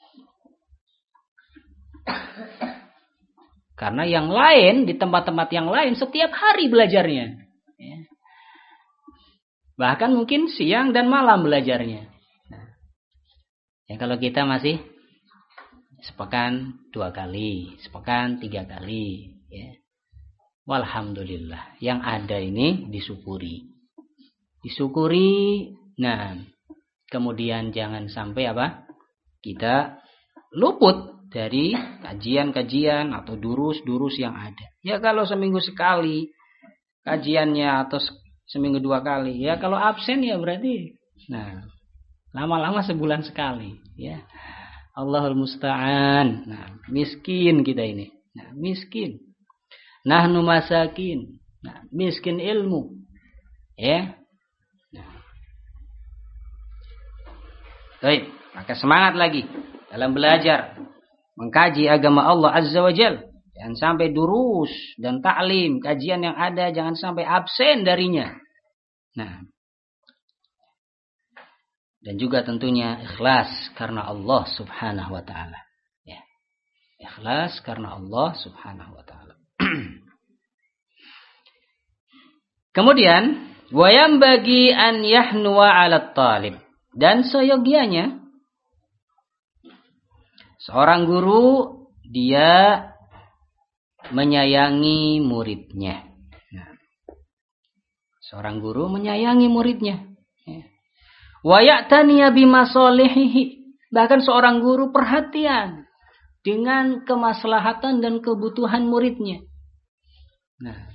karena yang lain di tempat-tempat yang lain setiap hari belajarnya, ya. Bahkan mungkin siang dan malam belajarnya. Nah, ya kalau kita masih sepekan 2 kali, sepekan 3 kali, ya. Walhamdulillah, yang ada ini disyukuri. Disyukuri. Nah, kemudian jangan sampai kita luput dari kajian-kajian atau durus-durus yang ada. Ya kalau seminggu sekali kajiannya atau seminggu 2 kali, ya kalau absen ya berarti lama-lama sebulan sekali, ya. Allahul musta'an. Nah, miskin kita ini. Nah, miskin. Nahnu masakin. Nah, miskin ilmu. Ya. Nah. Baik, maka semangat lagi dalam belajar mengkaji agama Allah Azza wa Jalla. Jangan sampai durus dan ta'lim, kajian yang ada jangan sampai absen darinya. Nah, dan juga tentunya ikhlas karena Allah Subhanahu wa taala. Ya. Ikhlas karena Allah Subhanahu wa taala. Kemudian, wayam bagi an yahnuwa 'ala talib. Dan seyogianya seorang guru dia menyayangi muridnya. Nah, seorang guru menyayangi muridnya. Wa ya'taniya bimasalihihi. Bahkan seorang guru perhatian dengan kemaslahatan dan kebutuhan muridnya. Nah,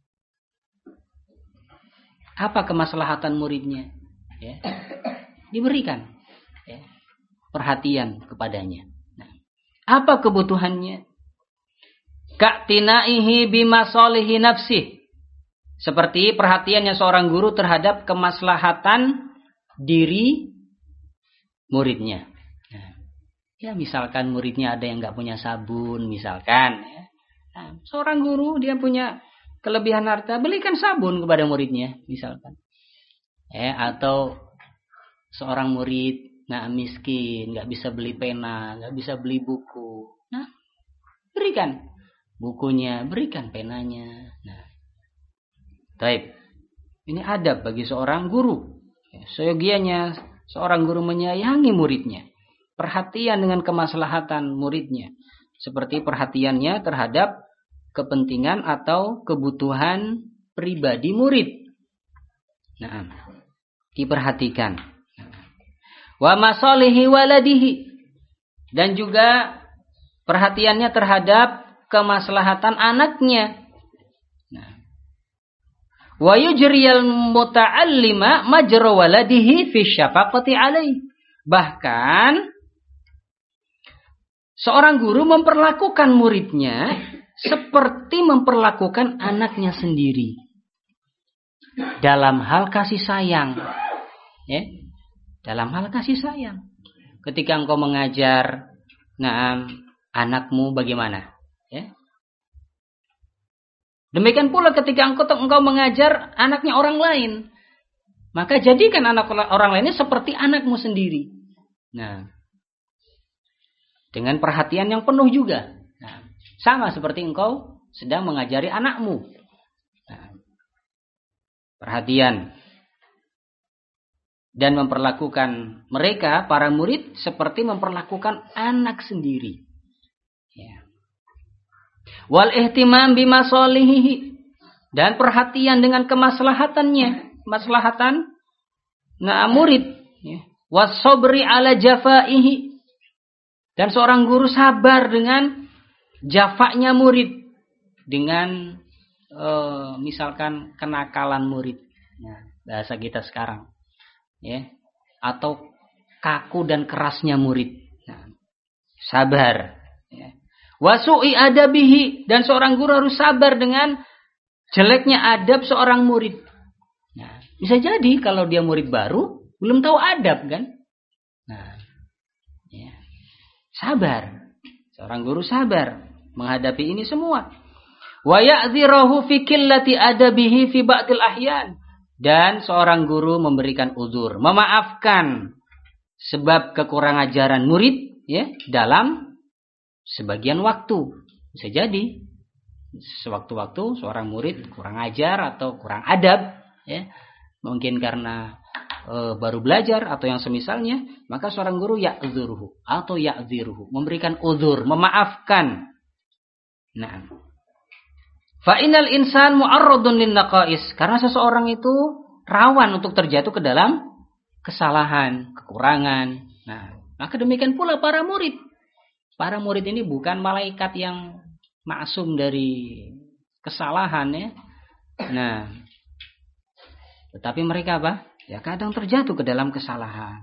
apa kemaslahatan muridnya? Ya, diberikan, ya, perhatian kepadanya. Nah, apa kebutuhannya? Ka'tinaihi bimasalihi nafsih. Seperti perhatiannya seorang guru terhadap kemaslahatan diri muridnya. Nah, ya misalkan muridnya ada yang nggak punya sabun, misalkan. Ya. Nah, seorang guru dia punya kelebihan harta, belikan sabun kepada muridnya, misalkan. Ya, atau seorang murid, miskin, nggak bisa beli pena, nggak bisa beli buku. Nah, berikan bukunya, berikan penanya. Nah, baik. Ini adab bagi seorang guru. Seyogianya seorang guru menyayangi muridnya, perhatian dengan kemaslahatan muridnya, seperti perhatiannya terhadap kepentingan atau kebutuhan pribadi murid. Nah, diperhatikan. Wa masalihi waladihi, dan juga perhatiannya terhadap kemaslahatan anaknya. Wa yujriyal muta'allima majra waladihi fi syafaqati alaih. Bahkan seorang guru memperlakukan muridnya seperti memperlakukan anaknya sendiri dalam hal kasih sayang. Ya, dalam hal kasih sayang. Ketika engkau mengajar anakmu bagaimana? Ya. Demikian pula ketika engkau mengajar anaknya orang lain, maka jadikan anak orang lainnya seperti anakmu sendiri. Nah, dengan perhatian yang penuh juga. Nah, sama seperti engkau sedang mengajari anakmu. Nah, perhatian. Dan memperlakukan mereka, para murid, seperti memperlakukan anak sendiri. Ya. Wal ihtimam bimasalihi. Dan perhatian dengan kemaslahatannya. Kemaslahatan murid. Ya. Wasobri ala jafaihi. Dan seorang guru sabar dengan jafanya murid. Dengan misalkan kenakalan murid. Nah, bahasa kita sekarang. Ya. Atau kaku dan kerasnya murid. Nah, sabar. Ya. Wasu'i adabihi. Dan seorang guru harus sabar dengan jeleknya adab seorang murid. Nah, bisa jadi kalau dia murid baru, belum tahu adab kan. Nah, ya. Sabar. Seorang guru sabar menghadapi ini semua. Wa ya'dhirahu fi qillati adabihi fi ba'dil ahyan. Dan seorang guru memberikan uzur, memaafkan sebab kekurang ajaran murid ya dalam sebagian waktu. Bisa jadi sewaktu-waktu seorang murid kurang ajar atau kurang adab ya. Mungkin karena baru belajar atau yang semisalnya, maka seorang guru ya'dzuruhu atau ya'dziruhu, memberikan uzur, memaafkan. Nah, fa innal insan mu'arradun lin naqais, karena seseorang itu rawan untuk terjatuh ke dalam kesalahan, kekurangan. Nah, maka demikian pula para murid. Para murid ini bukan malaikat yang maksum dari kesalahan ya. Nah, tetapi mereka apa? Ya kadang terjatuh ke dalam kesalahan.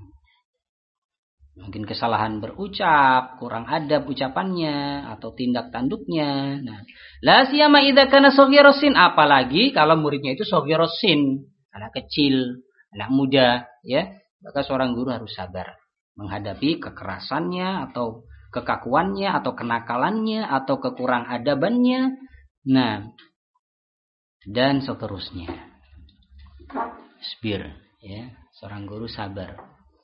Mungkin kesalahan berucap, kurang adab ucapannya atau tindak tanduknya. Nah, la siyama idza kana shaghirasin, apalagi kalau muridnya itu shaghirasin, anak kecil, anak muda, ya. Maka seorang guru harus sabar menghadapi kekerasannya atau kekakuannya atau kenakalannya atau kekurang adabannya. Nah, dan seterusnya. Sabir, ya, seorang guru sabar.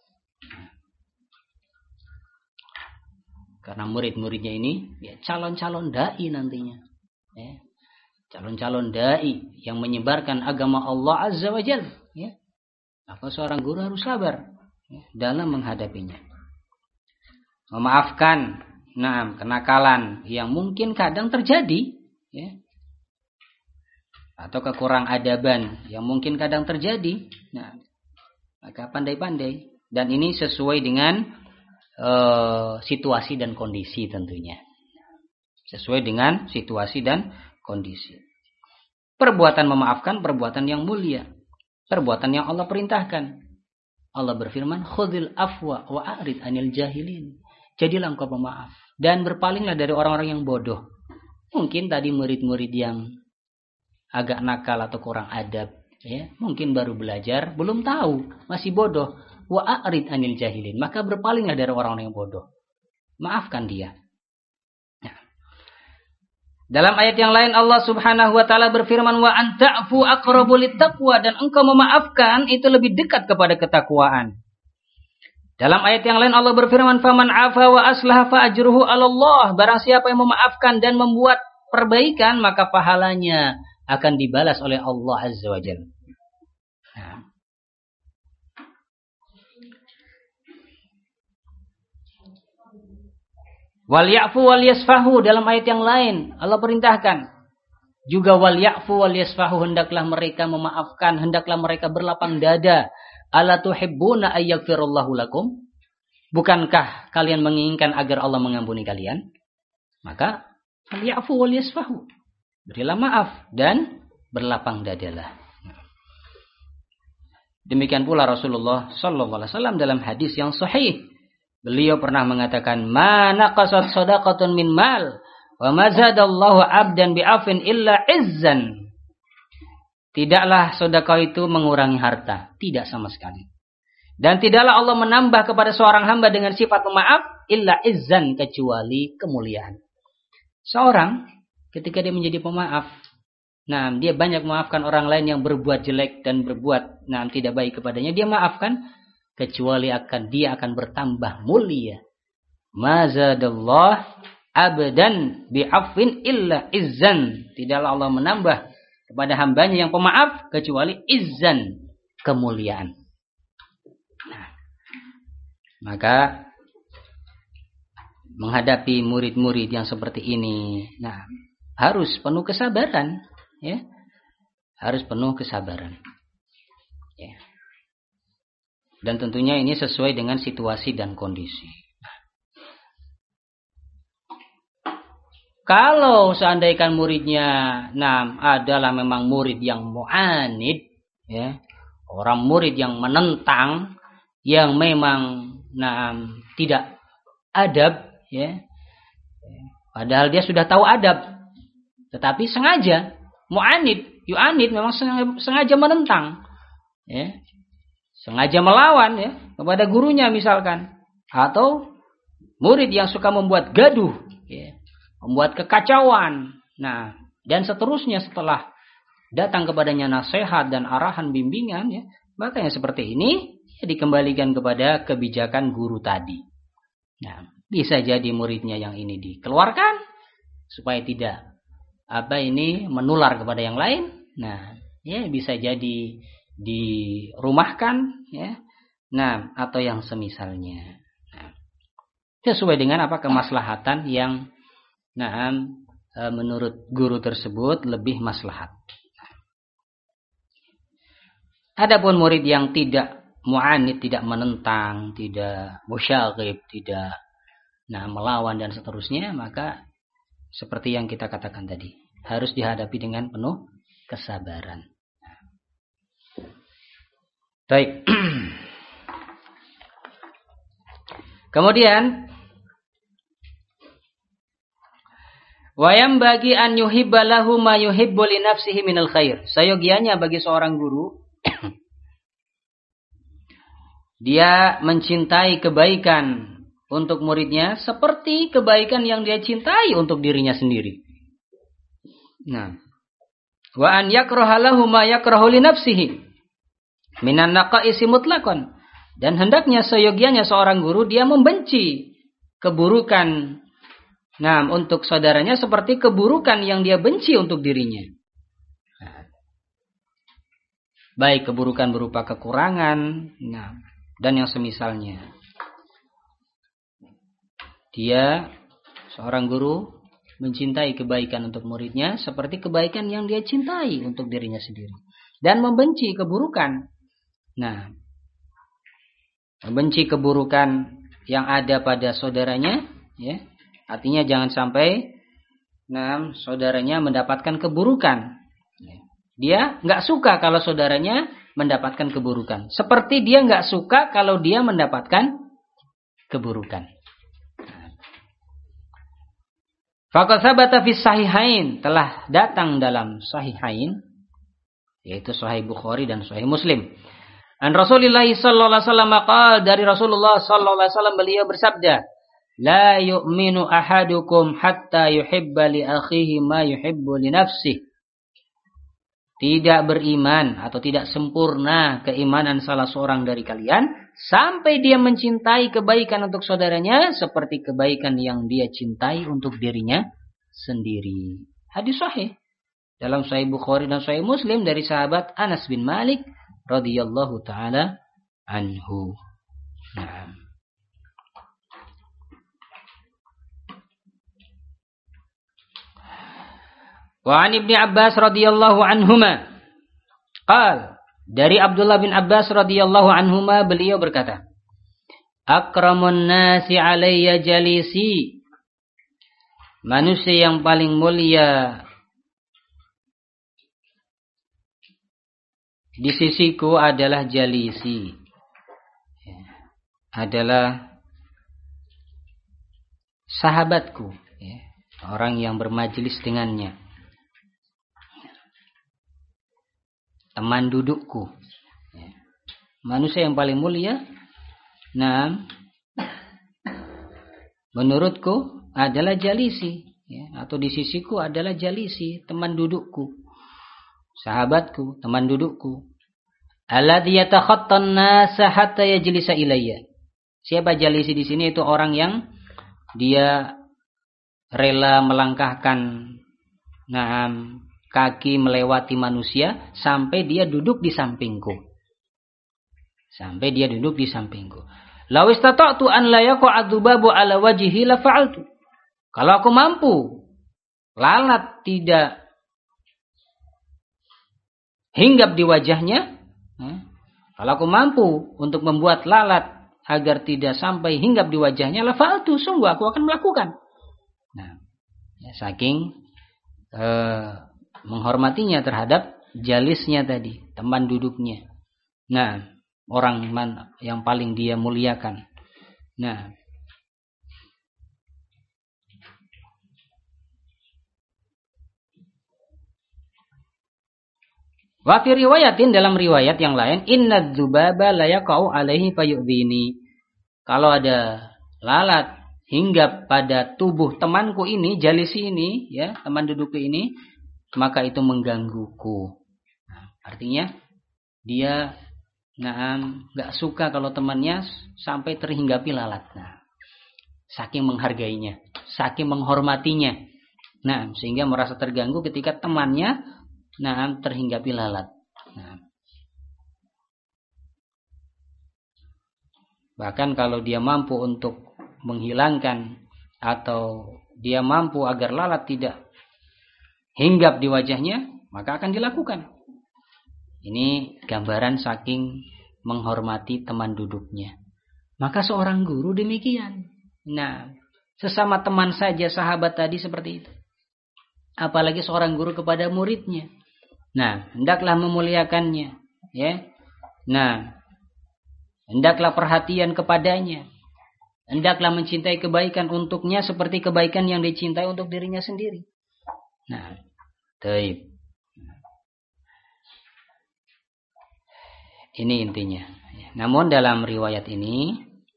Karena murid-muridnya ini ya calon-calon dai nantinya. Ya. Calon-calon dai yang menyebarkan agama Allah Azza wa Jalla, ya. Maka seorang guru harus sabar ya, dalam menghadapinya. Memaafkan kenakalan yang mungkin kadang terjadi ya. Atau kekurang adaban yang mungkin kadang terjadi. Nah, maka pandai-pandai, dan ini sesuai dengan situasi dan kondisi tentunya. Sesuai dengan situasi dan kondisi. Perbuatan memaafkan perbuatan yang mulia, perbuatan yang Allah perintahkan. Allah berfirman, "Khudhil afwa wa a'rid 'anil jahilin." Jadilah engkau pemaaf dan berpalinglah dari orang-orang yang bodoh. Mungkin tadi murid-murid yang agak nakal atau kurang adab, ya, mungkin baru belajar, belum tahu, masih bodoh. Wa a'rid 'anil jahilin, maka berpalinglah dari orang-orang yang bodoh. Maafkan dia. Nah. Dalam ayat yang lain Allah Subhanahu wa taala berfirman, wa anta'fu aqrabu littaqwa, dan engkau memaafkan itu lebih dekat kepada ketakwaan. Dalam ayat yang lain Allah berfirman, faman 'afa wa aslaha fa ajruhu 'ala Allah, barang siapa yang memaafkan dan membuat perbaikan maka pahalanya akan dibalas oleh Allah Azza wa Jalla. Nah. Wal ya'fu wal yasfahu, dalam ayat yang lain Allah perintahkan juga wal ya'fu wal yasfahu, hendaklah mereka memaafkan, hendaklah mereka berlapang dada. Ala tuhibbuna ayyaghfirallahu lakum, bukankah kalian menginginkan agar Allah mengampuni kalian? Maka wal ya'fu wal yasfahu, berilah maaf dan berlapang dadalah. Demikian pula Rasulullah sallallahu alaihi wasallam dalam hadis yang sahih. Beliau pernah mengatakan, "Ma naqasat shadaqatun min mal, wa ma zadallahu 'abdan bi'afin illa 'izzan." Tidaklah sedekah itu mengurangi harta, tidak sama sekali. Dan tidaklah Allah menambah kepada seorang hamba dengan sifat pemaaf illa 'izzan, kecuali kemuliaan. Seorang ketika dia menjadi pemaaf, dia banyak memaafkan orang lain yang berbuat jelek dan berbuat tidak baik kepadanya, dia maafkan, kecuali dia akan bertambah mulia. Mazadallah abdan bi'afwin illa izzan. Tidaklah Allah menambah kepada hambanya yang pemaaf kecuali izzan, kemuliaan. Nah, maka menghadapi murid-murid yang seperti ini, nah, harus penuh kesabaran, ya. Harus penuh kesabaran. Ya. Dan tentunya ini sesuai dengan situasi dan kondisi. Kalau seandainya muridnya adalah memang murid yang mu'anid, ya, orang murid yang menentang, yang memang tidak adab, ya, padahal dia sudah tahu adab, tetapi sengaja mu'anid, yu'anid, memang sengaja menentang, ya, sengaja melawan, ya, kepada gurunya misalkan, atau murid yang suka membuat gaduh, ya, membuat kekacauan, nah, dan seterusnya setelah datang kepadanya nasihat dan arahan bimbingan, ya, maka yang seperti ini ya, dikembalikan kepada kebijakan guru tadi. Nah, bisa jadi muridnya yang ini dikeluarkan supaya tidak menular kepada yang lain. Nah, ya bisa jadi dirumahkan, ya. Nah, atau yang semisalnya. Nah, sesuai dengan kemaslahatan yang menurut guru tersebut lebih maslahat. Adapun murid yang tidak mu'anid, tidak menentang, tidak musyaghib, tidak melawan dan seterusnya, maka seperti yang kita katakan tadi, harus dihadapi dengan penuh kesabaran. Baik. Kemudian wayam bagi an yuhibba lahu ma yuhibbu li nafsihi minal khair. Sayogianya bagi seorang guru dia mencintai kebaikan untuk muridnya seperti kebaikan yang dia cintai untuk dirinya sendiri. Nah, wa an yakraha lahu ma yakrahu li nafsihi minan naqaisi mutlaqan. Dan hendaknya seyogianya seorang guru dia membenci keburukan untuk saudaranya seperti keburukan yang dia benci untuk dirinya. Baik keburukan berupa kekurangan, dan yang semisalnya. Dia, seorang guru, mencintai kebaikan untuk muridnya seperti kebaikan yang dia cintai untuk dirinya sendiri. Dan membenci keburukan. Membenci keburukan yang ada pada saudaranya, ya. Artinya jangan sampai saudaranya mendapatkan keburukan. Dia nggak suka kalau saudaranya mendapatkan keburukan. Seperti dia nggak suka kalau dia mendapatkan keburukan. Faqad tsabata fi sahihain, telah datang dalam sahihain, yaitu Sahih Bukhari dan Sahih Muslim. An Rasulullah sallallahu alaihi wasallam qala, dari Rasulullah sallallahu alaihi wasallam beliau bersabda, la yu'minu ahadukum hatta yuhibba li akhihi ma yuhibbu li nafsihi. Tidak beriman atau tidak sempurna keimanan salah seorang dari kalian sampai dia mencintai kebaikan untuk saudaranya seperti kebaikan yang dia cintai untuk dirinya sendiri. Hadis sahih dalam Sahih Bukhari dan Sahih Muslim dari sahabat Anas bin Malik radhiyallahu taala anhu. Nah. Wa an Ibnu Abbas radhiyallahu anhuma qal, dari Abdullah bin Abbas radhiyallahu anhuma beliau berkata, akramun nasi alayya jalisi, manusia yang paling mulia di sisiku adalah jalisi, adalah sahabatku, orang yang bermajelis dengannya, teman dudukku. Manusia yang paling mulia, menurutku adalah jalisi, atau di sisiku adalah jalisi, teman dudukku, sahabatku, teman dudukku. Alladzi yatakhattan nasa hatta yajlisa ilayya. Siapa jalisi di sini? Itu orang yang dia rela melangkahkan kaki melewati manusia sampai dia duduk di sampingku. Sampai dia duduk di sampingku. Law istata'tu an la yaqa adzubabu ala wajhihi la fa'altu. Kalau aku mampu lalat tidak hinggap di wajahnya, kalau aku mampu untuk membuat lalat agar tidak sampai hinggap di wajahnya, la fa'altu, sungguh aku akan melakukan. Nah, saking menghormatinya terhadap jalisnya tadi, teman duduknya. Nah, orang yang paling dia muliakan. Nah, wa fi riwayatin, dalam riwayat yang lain, inna dzubaba la yaqau alaihi fayu'dhini. Kalau ada lalat hinggap pada tubuh temanku ini, jalisi ini, ya, teman dudukku ini, maka itu menggangguku. Nah, artinya dia enggak suka kalau temannya sampai terhinggapi lalat. Nah, saking menghargainya, saking menghormatinya. Nah, sehingga merasa terganggu ketika temannya terhinggapi lalat. Nah, bahkan kalau dia mampu untuk menghilangkan atau dia mampu agar lalat tidak hinggap di wajahnya, maka akan dilakukan. Ini gambaran saking menghormati teman duduknya. Maka seorang guru demikian. Nah, sesama teman saja, sahabat tadi seperti itu. Apalagi seorang guru kepada muridnya. Nah, hendaklah memuliakannya, ya. Nah, hendaklah perhatian kepadanya. Hendaklah mencintai kebaikan untuknya seperti kebaikan yang dicintai untuk dirinya sendiri. Nah, baik. Ini intinya. Namun dalam riwayat ini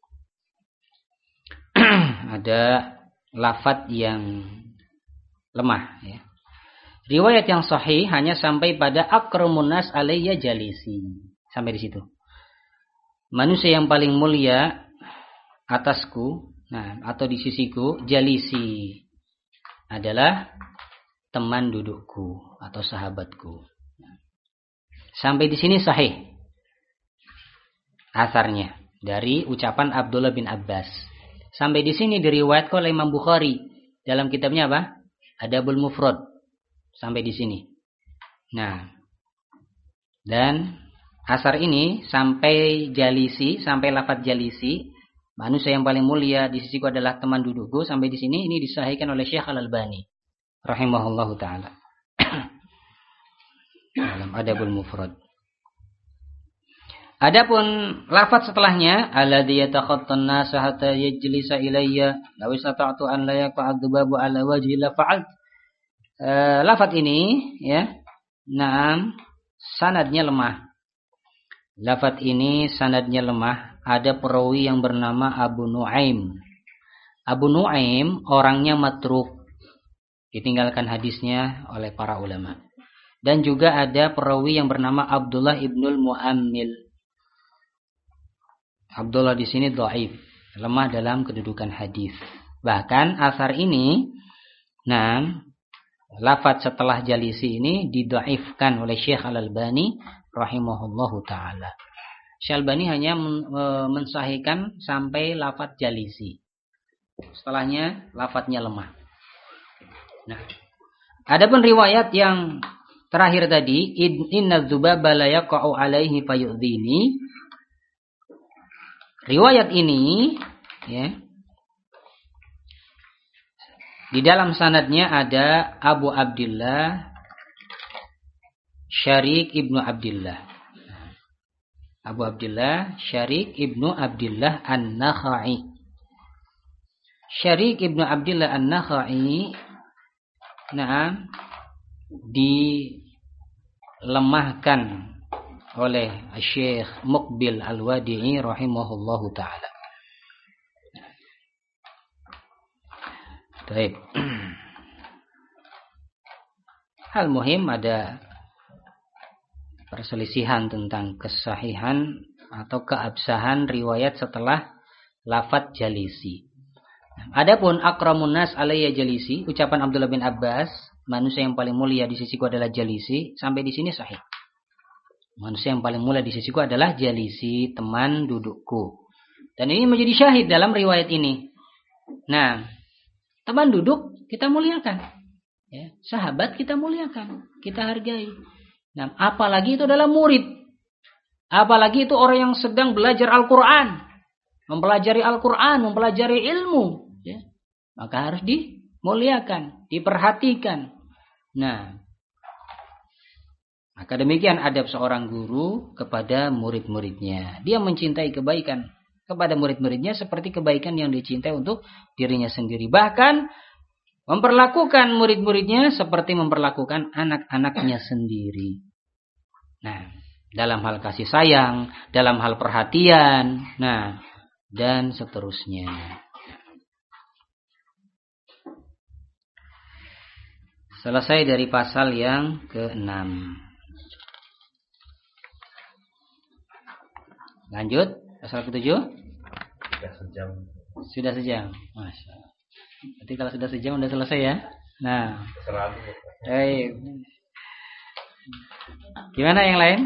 ada lafadz yang lemah, ya. Riwayat yang sahih hanya sampai pada akramun nas alayya jalisi. Sampai di situ. Manusia yang paling mulia atasku, atau di sisiku, jalisi adalah teman dudukku atau sahabatku. Sampai di sini sahih asarnya dari ucapan Abdullah bin Abbas. Sampai di sini diriwayatkan oleh Imam Bukhari dalam kitabnya apa? Adabul Mufrad. Sampai di sini. Nah, dan asar ini sampai jalisi, sampai lafaz jalisi, manusia yang paling mulia di sisiku adalah teman dudukku, sampai di sini ini disahihkan oleh Syekh Al-Albani rahimahullahu taala. Dalam Adabul Mufrad. Adapun lafaz setelahnya, alladzi yatakhattan nasa hatta yajlisa ilayya law istata'tu an la yaqa'adzubabu ala wajhi la fa'alt. Lafaz ini, ya, sanadnya lemah. Lafaz ini sanadnya lemah. Ada perawi yang bernama Abu Nuaim. Abu Nuaim orangnya matruk, ditinggalkan hadisnya oleh para ulama. Dan juga ada perawi yang bernama Abdullah ibnul Mu'ammil. Abdullah di sini dhaif, lemah dalam kedudukan hadis. Bahkan asar ini, lafaz setelah jalisi ini didhaifkan oleh Syekh Al-Albani rahimahullahu taala. Syekh Al-Albani hanya mensahihkan sampai lafaz jalisi. Setelahnya lafaznya lemah. Nah, adapun riwayat yang terakhir tadi, inna dzubaba la yaqa'u alaihi fayu'dhini. Riwayat ini, ya, di dalam sanadnya ada Abu Abdullah Syarik ibnu Abdullah. Abu Abdullah Syarik ibnu Abdullah An-Nakhai. Syarik ibnu Abdullah An-Nakhai, dilemahkan oleh Syekh Muqbil Al-Wadi'i rahimahullahu ta'ala. Baik. Hal muhim, ada perselisihan tentang kesahihan atau keabsahan riwayat setelah lafaz jalisi. Adapun akramun nas alayya jalisi, ucapan Abdullah bin Abbas, manusia yang paling mulia di sisiku adalah jalisi, sampai di sini sahih. Manusia yang paling mulia di sisiku adalah jalisi, teman dudukku. Dan ini menjadi syahid dalam riwayat ini. Nah, teman duduk kita muliakan. Ya, sahabat kita muliakan, kita hargai. Nah, apalagi itu adalah murid. Apalagi itu orang yang sedang belajar Al-Quran. Mempelajari Al-Quran, mempelajari ilmu. Ya, maka harus dimuliakan, diperhatikan. Nah, maka demikian adab seorang guru kepada murid-muridnya. Dia mencintai kebaikan kepada murid-muridnya seperti kebaikan yang dicintai untuk dirinya sendiri. Bahkan memperlakukan murid-muridnya seperti memperlakukan anak-anaknya sendiri. Nah, dalam hal kasih sayang, dalam hal perhatian, nah, dan seterusnya. Selesai dari pasal yang ke-6. Lanjut, pasal ke-7. Sudah sejam. Masya Allah. Berarti kalau sudah sejam sudah selesai ya. Nah, baik. Gimana yang lain?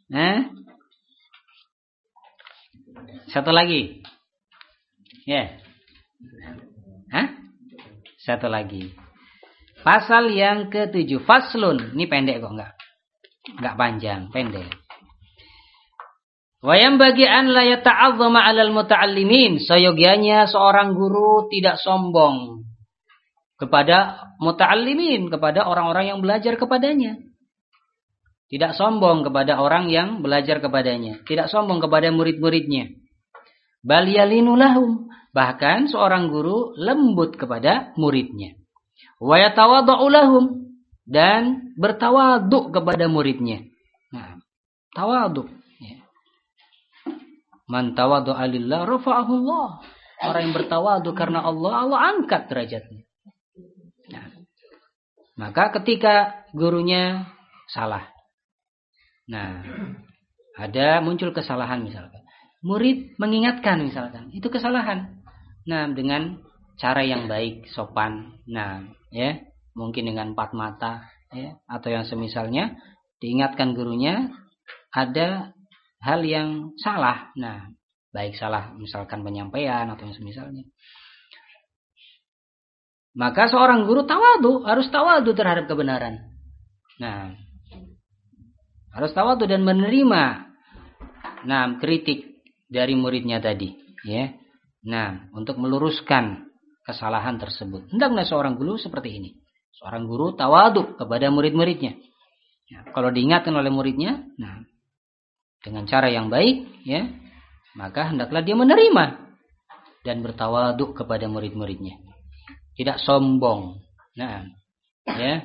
Satu lagi. Ya. Satu lagi. Pasal yang ke-7. Faslun. Ini pendek kok enggak panjang, pendek. Wayam bagi an la yata'azzama 'alal muta'allimin. Seyogianya seorang guru tidak sombong kepada muta'allimin, kepada orang-orang yang belajar kepadanya. Tidak sombong kepada orang yang belajar kepadanya, tidak sombong kepada murid-muridnya. Bal yalinu lahum. Bahkan seorang guru lembut kepada muridnya. Wa yatawadhu lahum, dan bertawadhu kepada muridnya. Nah, tawadhu. Man tawadhu'a lillah rafa'ahu Allah. Orang yang bertawadhu karena Allah, Allah angkat derajatnya. Nah, maka ketika gurunya salah. Nah, ada muncul kesalahan misalkan. Murid mengingatkan misalkan, itu kesalahan. Nah, dengan cara yang baik, sopan. Nah, ya, mungkin dengan empat mata, ya, atau yang semisalnya, diingatkan gurunya ada hal yang salah. Nah, baik salah misalkan penyampaian atau yang semisalnya. Maka seorang guru harus tawadhu terhadap kebenaran. Nah, harus tawadhu dan menerima kritik dari muridnya tadi, ya. Nah, untuk meluruskan kesalahan tersebut. Hendaknya seorang guru seperti ini. Seorang guru tawadhu kepada murid-muridnya. Ya, kalau diingatkan oleh muridnya, nah, dengan cara yang baik, ya, maka hendaklah dia menerima dan bertawadhu kepada murid-muridnya. Tidak sombong. Nah, ya.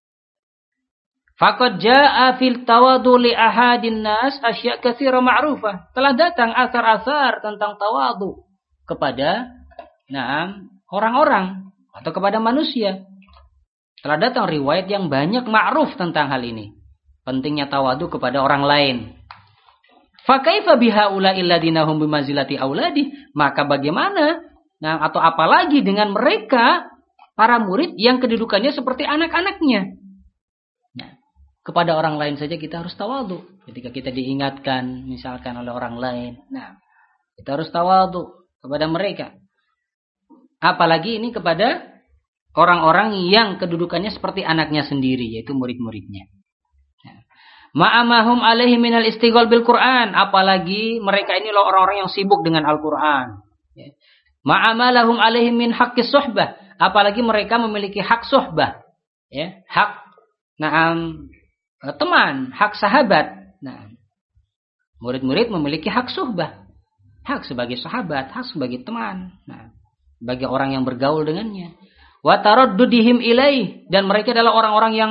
Faqad jaa fil tawadhu li ahadin nas asya' katsira ma'rufah. Telah datang asar-asar tentang tawadhu kepada orang-orang atau kepada manusia. Telah datang riwayat yang banyak ma'ruf tentang hal ini. Pentingnya tawadhu kepada orang lain. Fa kaifa bihaula'i alladziina hum bimanzilati auladi? Maka bagaimana? Atau apalagi dengan mereka para murid yang kedudukannya seperti anak-anaknya. Nah, kepada orang lain saja kita harus tawadhu. Ketika kita diingatkan misalkan oleh orang lain, nah, kita harus tawadhu kepada mereka. Apalagi ini kepada orang-orang yang kedudukannya seperti anaknya sendiri, yaitu murid-muridnya. Ma'amahum alaihi minal istighal bil Quran. Apalagi mereka ini orang-orang yang sibuk dengan Al-Quran. Ma'amalahum alaihi min haqqis suhbah. Apalagi mereka memiliki hak suhbah. Ya, hak teman, hak sahabat. Nah, murid-murid memiliki hak suhbah. Hak sebagai sahabat, hak sebagai teman. Nah, bagi orang yang bergaul dengannya. Wa taraddudihim ilaih, dan mereka adalah orang-orang yang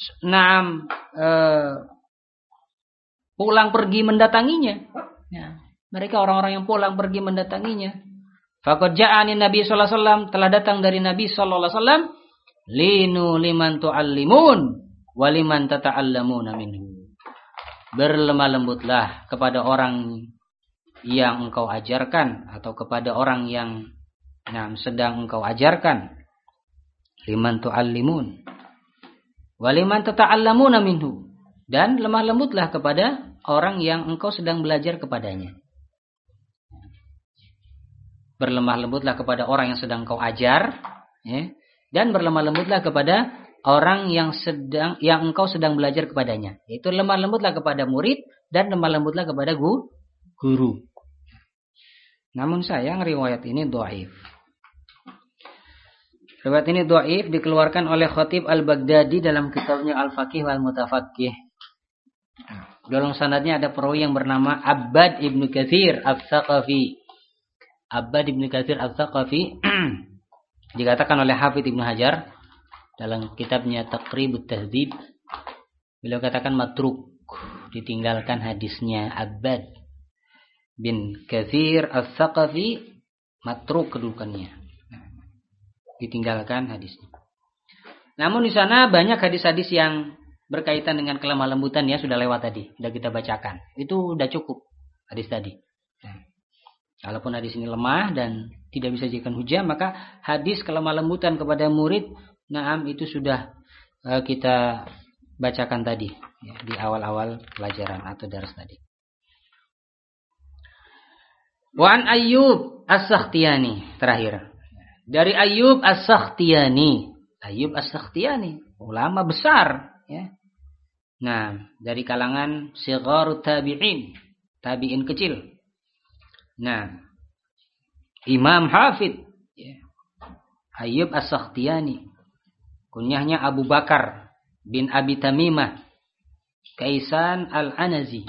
pulang pergi mendatanginya. Ya, mereka orang-orang yang pulang pergi mendatanginya. Faqad ja'ani Nabi sallallahu alaihi wasallam, telah datang dari Nabi sallallahu alaihi wasallam, linu liman tu'allimun wa liman tata'allamuna minhu. Berlemah lembutlah kepada orang yang engkau ajarkan atau kepada orang yang Nah, sedang engkau ajarkan. Liman tu'allimun. Waliman tata'allamuna minhu. Dan lemah lembutlah kepada orang yang engkau sedang belajar kepadanya. Berlemah lembutlah kepada orang yang sedang engkau ajar, ya. Dan berlemah lembutlah kepada orang yang engkau sedang belajar kepadanya. Itu lemah lembutlah kepada murid dan lemah lembutlah kepada guru. Namun sayang riwayat ini dhaif. Riwayat ini dhaif dikeluarkan oleh Khatib Al-Baghdadi dalam kitabnya Al-Faqih wal Mutafaqqih. Dalam sanadnya ada perawi yang bernama Abbad Ibnu Katsir Al-Thaqafi. Abbad Ibnu Katsir Al-Thaqafi dikatakan oleh Hafidz Ibnu Hajar dalam kitabnya Taqribut Tahdzib. Beliau katakan matruk, ditinggalkan hadisnya. Abbad bin Katsir Al-Thaqafi matruk kedudukannya. Ditinggalkan hadisnya. Namun di sana banyak hadis-hadis yang berkaitan dengan kelemah lembutan ya, sudah lewat tadi, sudah kita bacakan. Itu sudah cukup hadis tadi. Kalaupun hadis ini lemah dan tidak bisa dijadikan hujah, maka hadis kelemah lembutan kepada murid, naam itu sudah kita bacakan tadi ya, di awal-awal pelajaran atau daras tadi. Wa an Ayyub As-Sakhtiyani, terakhir. Dari Ayyub As-Sakhtiyani. Ayyub As-Sakhtiyani, ulama besar ya. Nah, dari kalangan sigharut tabi'in, tabi'in kecil. Nah, Imam Hafidz ya. Ayyub As-Sakhtiyani. Kunyahnya Abu Bakar bin Abi Tamimah Kaisan Al-Anazi.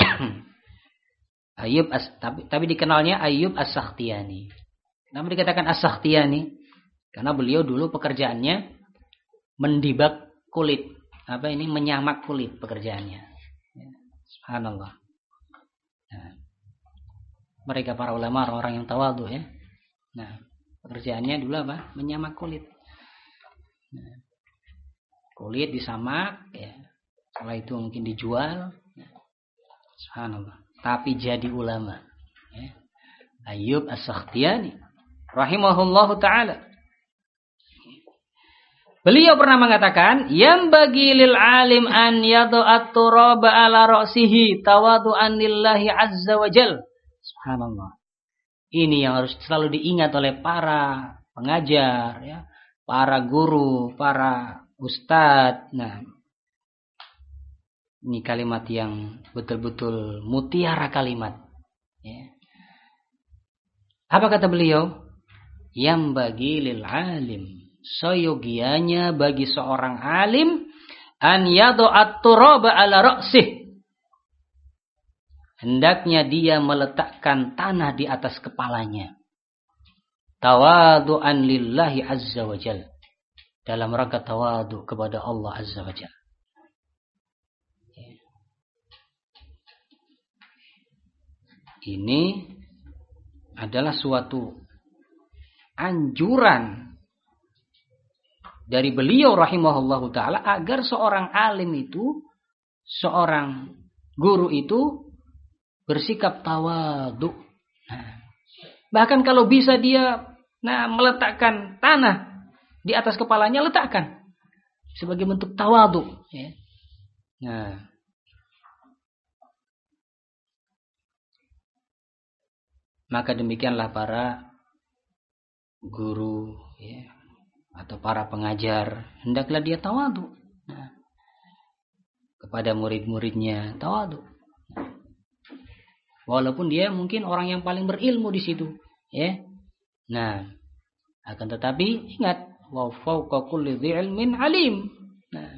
Ayyub tapi dikenalnya Ayyub As-Sakhtiyani. Kenapa dikatakan As-Sakhtiyani? Karena beliau dulu pekerjaannya mendibak kulit. Menyamak kulit pekerjaannya. Subhanallah. Nah, mereka para ulama orang yang tawadhu ya. Nah, pekerjaannya dulu menyamak kulit. Nah, kulit disamak ya. Setelah itu mungkin dijual. Nah, subhanallah. Tapi jadi ulama. Ya. Ayyub As-Sakhtiyani rahimahullahu ta'ala. Beliau pernah mengatakan, yang bagi lil alim an yadu'at turaba ala ra'sihi tawadu'an lillahi azza wa jal. Subhanallah. Ini yang harus selalu diingat oleh para pengajar, ya, para guru, para ustadz. Nah, ini kalimat yang betul-betul mutiara kalimat. Ya. Apa kata beliau? Yang bagi lil alim, seyogianya bagi seorang alim an yadu'at turaba ala ra'sih. Hendaknya dia meletakkan tanah di atas kepalanya. Tawadu'an lillahi azza wa jal. Dalam rangka tawadu kepada Allah azza wa jal. Ini adalah suatu anjuran dari beliau rahimahullahu ta'ala agar seorang alim itu, seorang guru itu bersikap tawadu. Nah, bahkan kalau bisa dia meletakkan tanah di atas kepalanya, letakkan sebagai bentuk tawadu. Ya. Nah, maka demikianlah para guru ya, atau para pengajar, hendaklah dia tawadu. Nah, kepada murid-muridnya tawadu. Walaupun dia mungkin orang yang paling berilmu di situ, ya. Nah, akan tetapi ingat, wa fawqa kulli dzi ilmin alim. Nah,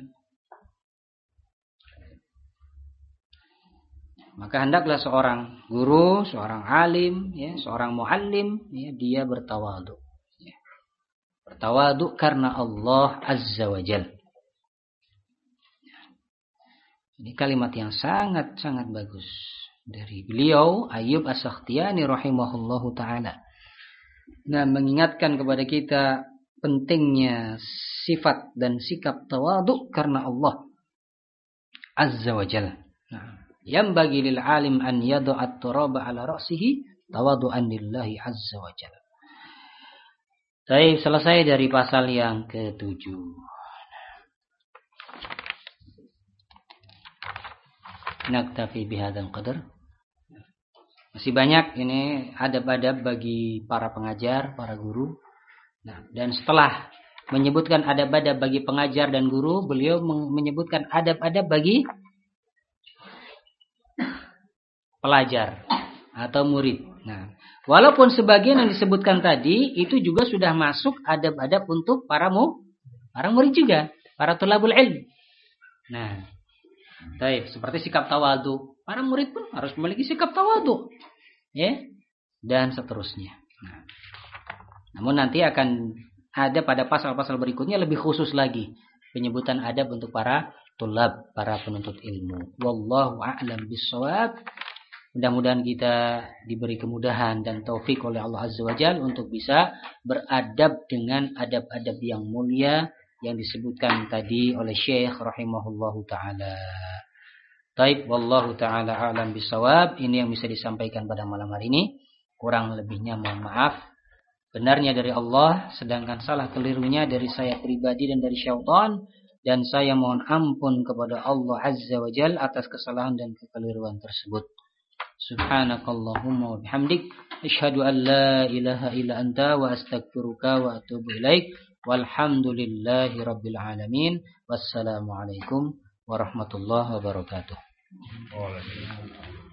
maka hendaklah seorang guru, seorang alim, ya, seorang muallim, ya, dia bertawadu. Ya. Bertawadu karena Allah Azza wa Jalla. Ini kalimat yang sangat-sangat bagus dari beliau Ayyub As-Sakhtiyani rahimahullahu ta'ala. Nah, mengingatkan kepada kita pentingnya sifat dan sikap tawadu karena Allah Azza wa Jalla. Nah, yang bagi lil alim an yadu'at turaba ala ra'sihi tawadu'an lillahi azza wa jalla. Baik, selesai dari pasal yang ke-7. Naktafi bihadzal qadar. Masih banyak ini adab-adab bagi para pengajar, para guru. Nah, dan setelah menyebutkan adab-adab bagi pengajar dan guru, beliau menyebutkan adab-adab bagi pelajar atau murid. Nah, walaupun sebagian yang disebutkan tadi itu juga sudah masuk adab-adab untuk para murid juga, para tulabul ilm. Nah, baik, seperti sikap tawadhu. Para murid pun harus memiliki sikap tawadhu. Ya, dan seterusnya. Nah, namun nanti akan ada pada pasal-pasal berikutnya lebih khusus lagi penyebutan adab untuk para tulab, para penuntut ilmu. Wallahu a'lam bishawab. Mudah-mudahan kita diberi kemudahan dan taufik oleh Allah Azza wa Jalla untuk bisa beradab dengan adab-adab yang mulia yang disebutkan tadi oleh Syekh rahimahullahu taala. Taib, wallahu ta'ala a'lam bisawab. Ini yang bisa disampaikan pada malam hari ini. Kurang lebihnya mohon maaf. Benarnya dari Allah, sedangkan salah kelirunya dari saya pribadi dan dari syaitan. Dan saya mohon ampun kepada Allah Azza wa Jal atas kesalahan dan kekeliruan tersebut. Subhanakallahumma wa bihamdik. Asyhadu an la ilaha illa anta wa astaghfiruka wa atubu ilaik. Walhamdulillahi rabbil alamin. Wassalamualaikum warahmatullahi wabarakatuh.